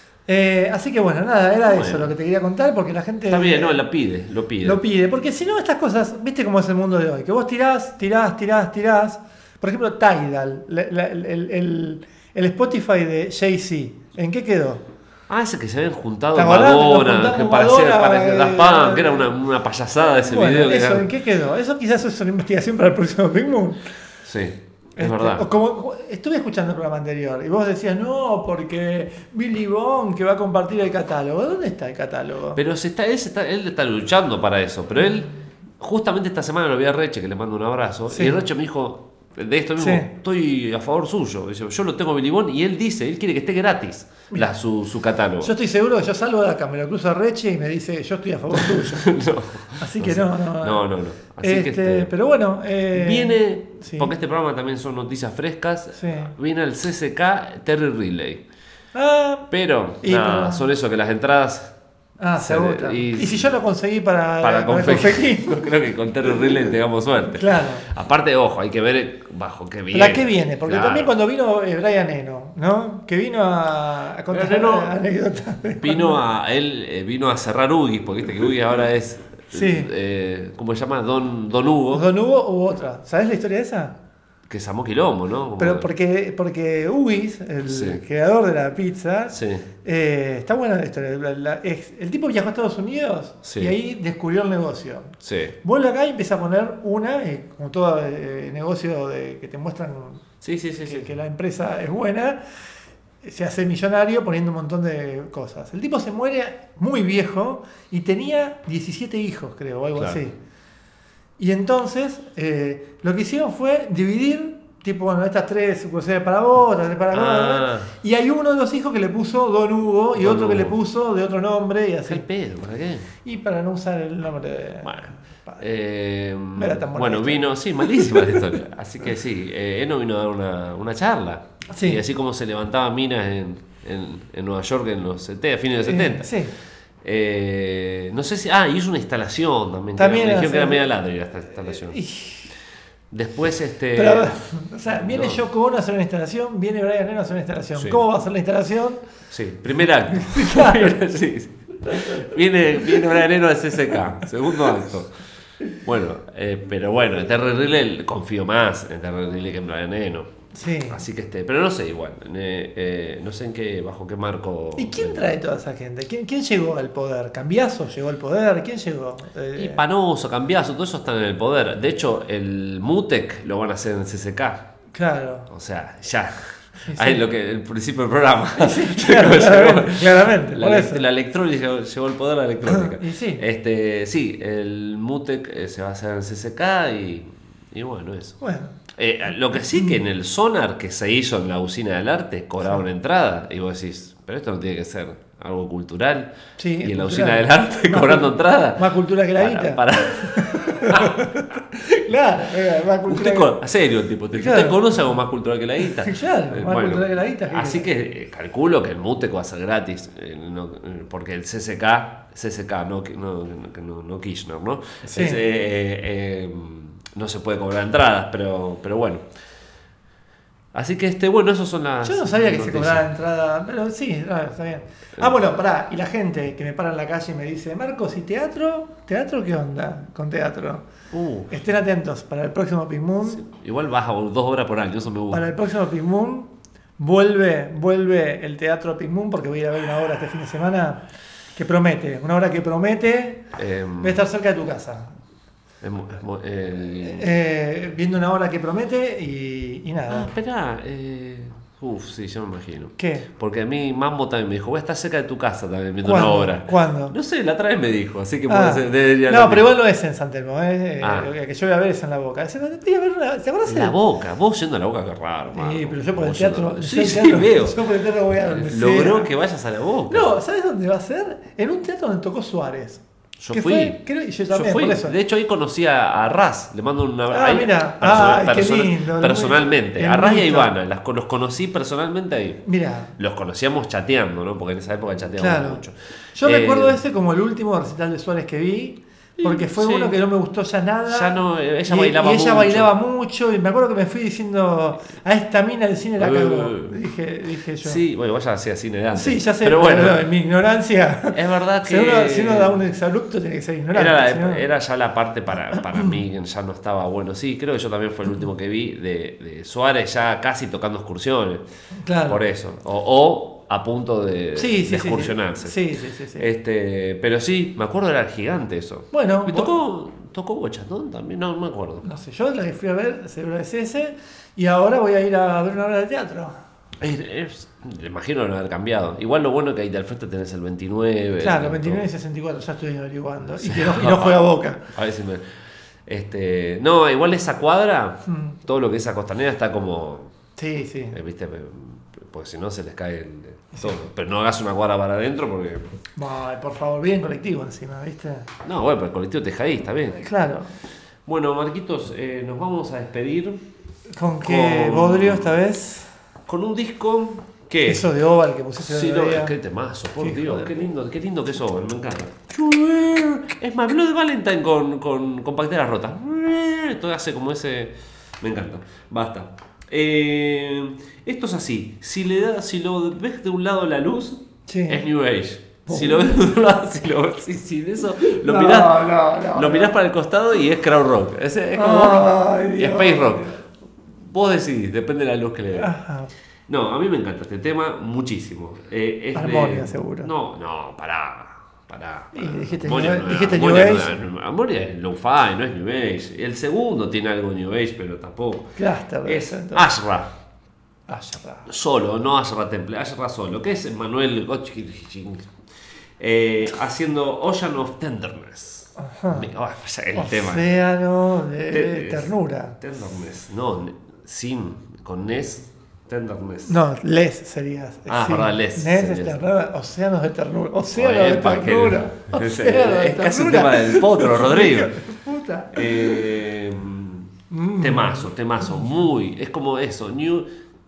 Eh, así que bueno, nada, era Bueno. eso lo que te quería contar porque la gente... Está bien, no, lo pide, lo pide. Lo pide, porque si no estas cosas, viste cómo es el mundo de hoy, que vos tirás, tirás, tirás, tirás. Por ejemplo, Tidal, la- la- el, el- el Spotify de Jay-Z, ¿en qué quedó? Ah, ese que se habían juntado ¿Te acordás? Nos Madonna, juntamos que parecía, Madonna, parecía eh, Daft Punk, que era una, una payasada ese Bueno, video. que eso, era- ¿en qué quedó? Eso quizás es una investigación para el próximo Big Moon. Sí, es Este, verdad. o como, estuve escuchando el programa anterior y vos decías, no, porque Billy Bond que va a compartir el catálogo. ¿Dónde está el catálogo? Pero se está, él, se está, él está luchando para eso. Pero él, justamente esta semana lo vi a Reche, que le mando un abrazo. Sí. Y Reche me dijo, de esto mismo, Sí. estoy a favor suyo. Dice, yo lo tengo Billy Bond y él dice, él quiere que esté gratis la, su, su catálogo. Yo estoy seguro que yo salgo de acá, me lo cruzo a Reche y me dice, yo estoy a favor tuyo. no, Así que no, no. no, no. no. Así Este, que este, Pero bueno. eh, viene, sí. porque este programa también son noticias frescas, Sí. viene el C C K Terry Riley. Ah, Pero, Y, nada, pero- son eso que las entradas ah, se Se- agotan. y- Y, si yo lo conseguí para, para para confequín. No creo que con Terry Riley tengamos suerte. Claro. Aparte, ojo, hay que ver bajo qué viene. ¿Para qué viene? Porque Claro. también cuando vino eh, Brian Eno, ¿no? Que vino a, a contar Brian Eno anécdotas. de Vino cuando- a, él eh, vino a cerrar Ugis, porque viste que Ugis ahora es, Sí. eh, ¿cómo se llama? Don, Don Hugo, Don Hugo u otra. ¿Sabes la historia de esa? que es Samó Quilombo, ¿no? Como Pero que- porque, porque Ugis, el Sí. creador de la pizza, Sí, eh, está buena la historia. La- la- es- el tipo viajó a Estados Unidos Sí. y ahí descubrió el negocio. sí, Vuelve acá y empieza a poner una, eh, como todo eh, negocio de, que te muestran sí, sí, sí, que, sí. que la empresa es buena, se hace millonario poniendo un montón de cosas. El tipo se muere muy viejo y tenía diecisiete hijos, creo, o algo Claro. así. Y entonces eh, lo que hicieron fue dividir, tipo, bueno, estas tres sucursales para vos, estas tres para vos. Ah. Y hay uno de los hijos que le puso Don Hugo y Don otro que le Hugo. puso de otro nombre y ¿Qué así. pedo? ¿Para qué? Y para no usar el nombre de... Bueno, padre. eh, No era tan buena bueno, la historia. vino, sí, malísima la historia. Así que sí, eh, Eno vino a dar una, una charla. Sí. Y así como se levantaban minas en, en, en Nueva York en los setenta, fines de los Eh, setenta. sí. Eh, no sé si. Ah, hizo una instalación también. que También era- me dijeron hace- que era media ladri esta instalación. Y- Después, este. Pero, o sea, viene no. Yoko Ono a hacer una instalación, viene Brian Eno a hacer una instalación. Sí. ¿Cómo va a ser la instalación? Sí, primer acto. Sí, sí. Viene, viene Brian Eno de C C K, segundo acto. Bueno, eh, pero bueno, en Terry Riley confío más en Terry Riley que en Brian Eno. Sí. Así que este, pero no sé igual, eh, eh, no sé en qué, bajo qué marco. ¿Y quién trae toda esa gente? ¿Quién, quién llegó al poder? ¿Cambiazo llegó al poder? ¿Quién llegó? Eh, Y Panoso, Cambiaso, todo eso están en el poder. De hecho, el Mutec lo van a hacer en C C K. Claro. O sea, ya. Sí, Ahí sí. lo que el principio del programa. Claro, Llegó- claramente, claramente, la, por elec- eso. la electrónica llegó, llegó al poder la electrónica. Y sí. Este, sí, el Mutec eh, se va a hacer en C C K y, y bueno, eso. Bueno, Eh, lo que sí que en el Sonar que se hizo en la usina del arte cobraba una entrada y vos decís, pero esto no tiene que ser algo cultural. Sí, y es en la cultural. usina del arte Más cobrando cul- entrada. más cultura que la Para- guita. para- claro, eh, más cultura Usted, que- con, serio, tipo, ¿usted Claro. conoce algo más cultural que la guita? Claro, Eh, más cultural que la guita, ¿qué Así querés? que eh, calculo que el Mutec va a ser gratis, eh, no- eh, porque el C C K, C C K, no, no, no, no Kirchner, ¿no? Sí. Es, eh, eh, eh, no se puede cobrar entradas, pero, pero bueno. Así que, este, bueno, esas son las. Yo no sabía que se noticias. cobraba entrada, pero sí, ah, está bien. Ah, bueno, pará, y la gente que me para en la calle y me dice, Marcos, ¿y teatro? ¿Teatro qué onda con teatro? Uh, Estén atentos, para el próximo Pink Moon, igual baja dos obras por año, eso me gusta. para el próximo Pink Moon, vuelve, vuelve el teatro Pink Moon, porque voy a ir a ver una obra este fin de semana que promete, una obra que promete, Em, voy a estar cerca de tu casa. es mu- es mu- el- Eh, viendo una obra que promete y, y Ah, nada. espera. Eh, uf, sí, yo me imagino. ¿Qué? Porque a mí Mambo también me dijo, voy a estar cerca de tu casa también viendo ¿Cuándo? una obra. ¿Cuándo? No sé, la otra vez me dijo, así que Ah, puede ser, debería no, lo pero mismo. igual no es en San Telmo, ¿eh? Ah. Eh, que yo voy a ver es en La Boca. Es en- voy a ver una- ¿te acuerdas? La Boca, vos yendo a la Boca, qué raro. Sí, Marco. pero yo por el Vos yendo a teatro. la- yo Sí, el sí, teatro- veo. Yo por el teatro voy a donde Logró sea. que vayas a la Boca. No, ¿sabes dónde va a ser? En un teatro donde tocó Suárez. Yo ¿Qué fui. fue? Creo- y yo también, fui. por eso. De hecho, ahí conocí a, a Raz. Le mando un abrazo. Ah, Ahí, mira. persona- Ay, qué persona- lindo, personalmente. el A Raz y a mito. Ivana. Las, los conocí personalmente ahí. Mira, Los conocíamos chateando, ¿no? Porque en esa época chateábamos claro. mucho. Yo Eh, recuerdo ese como el último recital de Suárez que vi, porque fue sí. uno que no me gustó ya nada. Ya no, ella y, bailaba y ella mucho. bailaba mucho, y me acuerdo que me fui diciendo, a esta mina el cine la Uh. cagó. Dije, dije yo. Sí, bueno, vaya hacía cine de antes. Sí, ya sé, pero pero bueno. en mi ignorancia. Es verdad Si que. uno, si uno da un exabrupto, tiene que ser ignorante. Era, la- si no- era ya la parte para, para mí que ya no estaba bueno. Sí, creo que yo también fue el último que vi de, de Suárez ya casi tocando excursiones. Claro. Por eso. O, o a punto de, Sí, sí, de sí, excursionarse. Sí, sí, sí. sí. Este, pero sí, me acuerdo era gigante eso. Bueno, ¿Me tocó, tocó Bochatón también? No, no me acuerdo. No sé, yo la que fui a ver seguro es ese, y ahora voy a ir a ver una obra de teatro. Es, es- me imagino no haber cambiado. Igual lo bueno que ahí al frente tenés el veintinueve. Claro, todo. veintinueve y sesenta y cuatro, ya estoy averiguando. Y, que no, y no juega Boca. A ver si me. Este, no, igual esa cuadra, Mm. todo lo que es esa costanera está como. Sí, sí. eh, ¿Viste? Porque si no se les cae el, todo. Pero no hagas una cuadra para adentro porque. Ay, por favor, bien colectivo encima, ¿viste? No, bueno, pero el colectivo Tejadí está bien. Claro. Bueno, Marquitos, eh, nos vamos a despedir ¿Con qué Con- bodrio esta vez? con un disco que. Eso de Oval que pusiste Sí, el no, otro día. qué temazo, por Qué Dios, hijo de qué lindo, qué lindo que es Oval, me encanta. Chuer. Es más, Blood Valentine con, con, con Pacteras Rotas. Todo hace como ese. Me encanta. Basta. Eh, esto es así. Si, le da, si lo ves de un lado la luz, Sí. es New Age. Si lo ves de un lado, si, lo, si, si de eso lo No, mirás, no, no, lo no. mirás para el costado y es crowd rock. Es, es como Ay, Dios. Space rock. Vos decidís, depende de la luz que le veas. Ajá. No, a mí me encanta este tema muchísimo. Eh, es de- Armonia, seguro. No, no, pará. Pará. Y dijiste Armonia New- no es- dijiste Armonia New no Age. es- Armonia es low-fi, no es New Age. El segundo tiene algo New Age, pero tampoco. Cluster. Es entonces. Ashra. Ah, ya está. Solo, no Ashra Temple, Ashra solo. Que es Manuel Gotchkin eh, haciendo Ocean of Tenderness. Ajá. Me- oh, el tema. Océano de Te- ternura. Tenderness. No, ne- sin, con Ness. Tenderness. No, les serías. Ah, verdad, les Nes sería. es ternura. Océanos de ternura. Océano Joder, de pa' que- ternura. es, Océano de es casi un ternura. tema del potro, Rodrigo. Puta. Eh, Mm. Temazo, temazo, muy. Es como eso, New,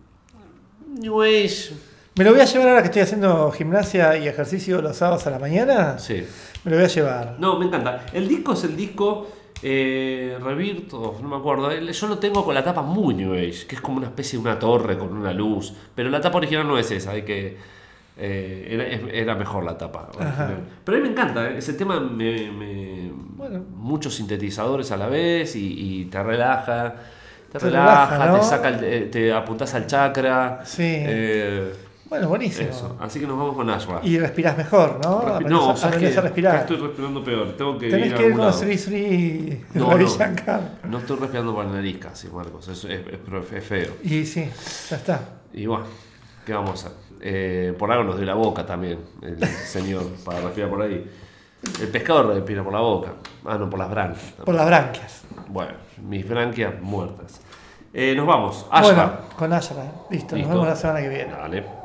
New Age. Me lo voy a llevar ahora que estoy haciendo gimnasia y ejercicio los sábados a la mañana. Sí. Me lo voy a llevar. No, me encanta. El disco es el disco eh, Rebirth, of- no me acuerdo. El- Yo lo tengo con la tapa muy New Age, que es como una especie de una torre con una luz. Pero la tapa original no es esa, hay que. eh, era, es- era mejor la tapa original. Ajá. Pero a mí me encanta, ¿eh? Ese tema me, me- Bueno. muchos sintetizadores a la vez y, y te relaja. Te, Te relaja, relaja, ¿no? te saca el- eh, te apuntás al chakra. Sí. eh, Bueno, buenísimo. eso. Así que nos vamos con Ashra. Y respirás mejor, ¿no? Respi- Aprendés no, a- ¿sabes aprendés qué? a respirar. Estoy respirando peor. Tengo que Tenés ir a que ir algún con lado. Sri Sri No, Ravi no. Shankar. No estoy respirando por la nariz casi, Marcos. Es, es, es- es feo. Y sí, ya está. Y bueno, ¿qué vamos a hacer? Eh, por algo nos dio la boca también el señor para respirar por ahí. El pescado respira por la boca. Ah, no, por las branquias. Por las branquias. Bueno, mis branquias muertas. Eh, nos vamos. Ashra. Bueno, con Ashra. Listo, Listo. nos vemos la semana que viene. Dale.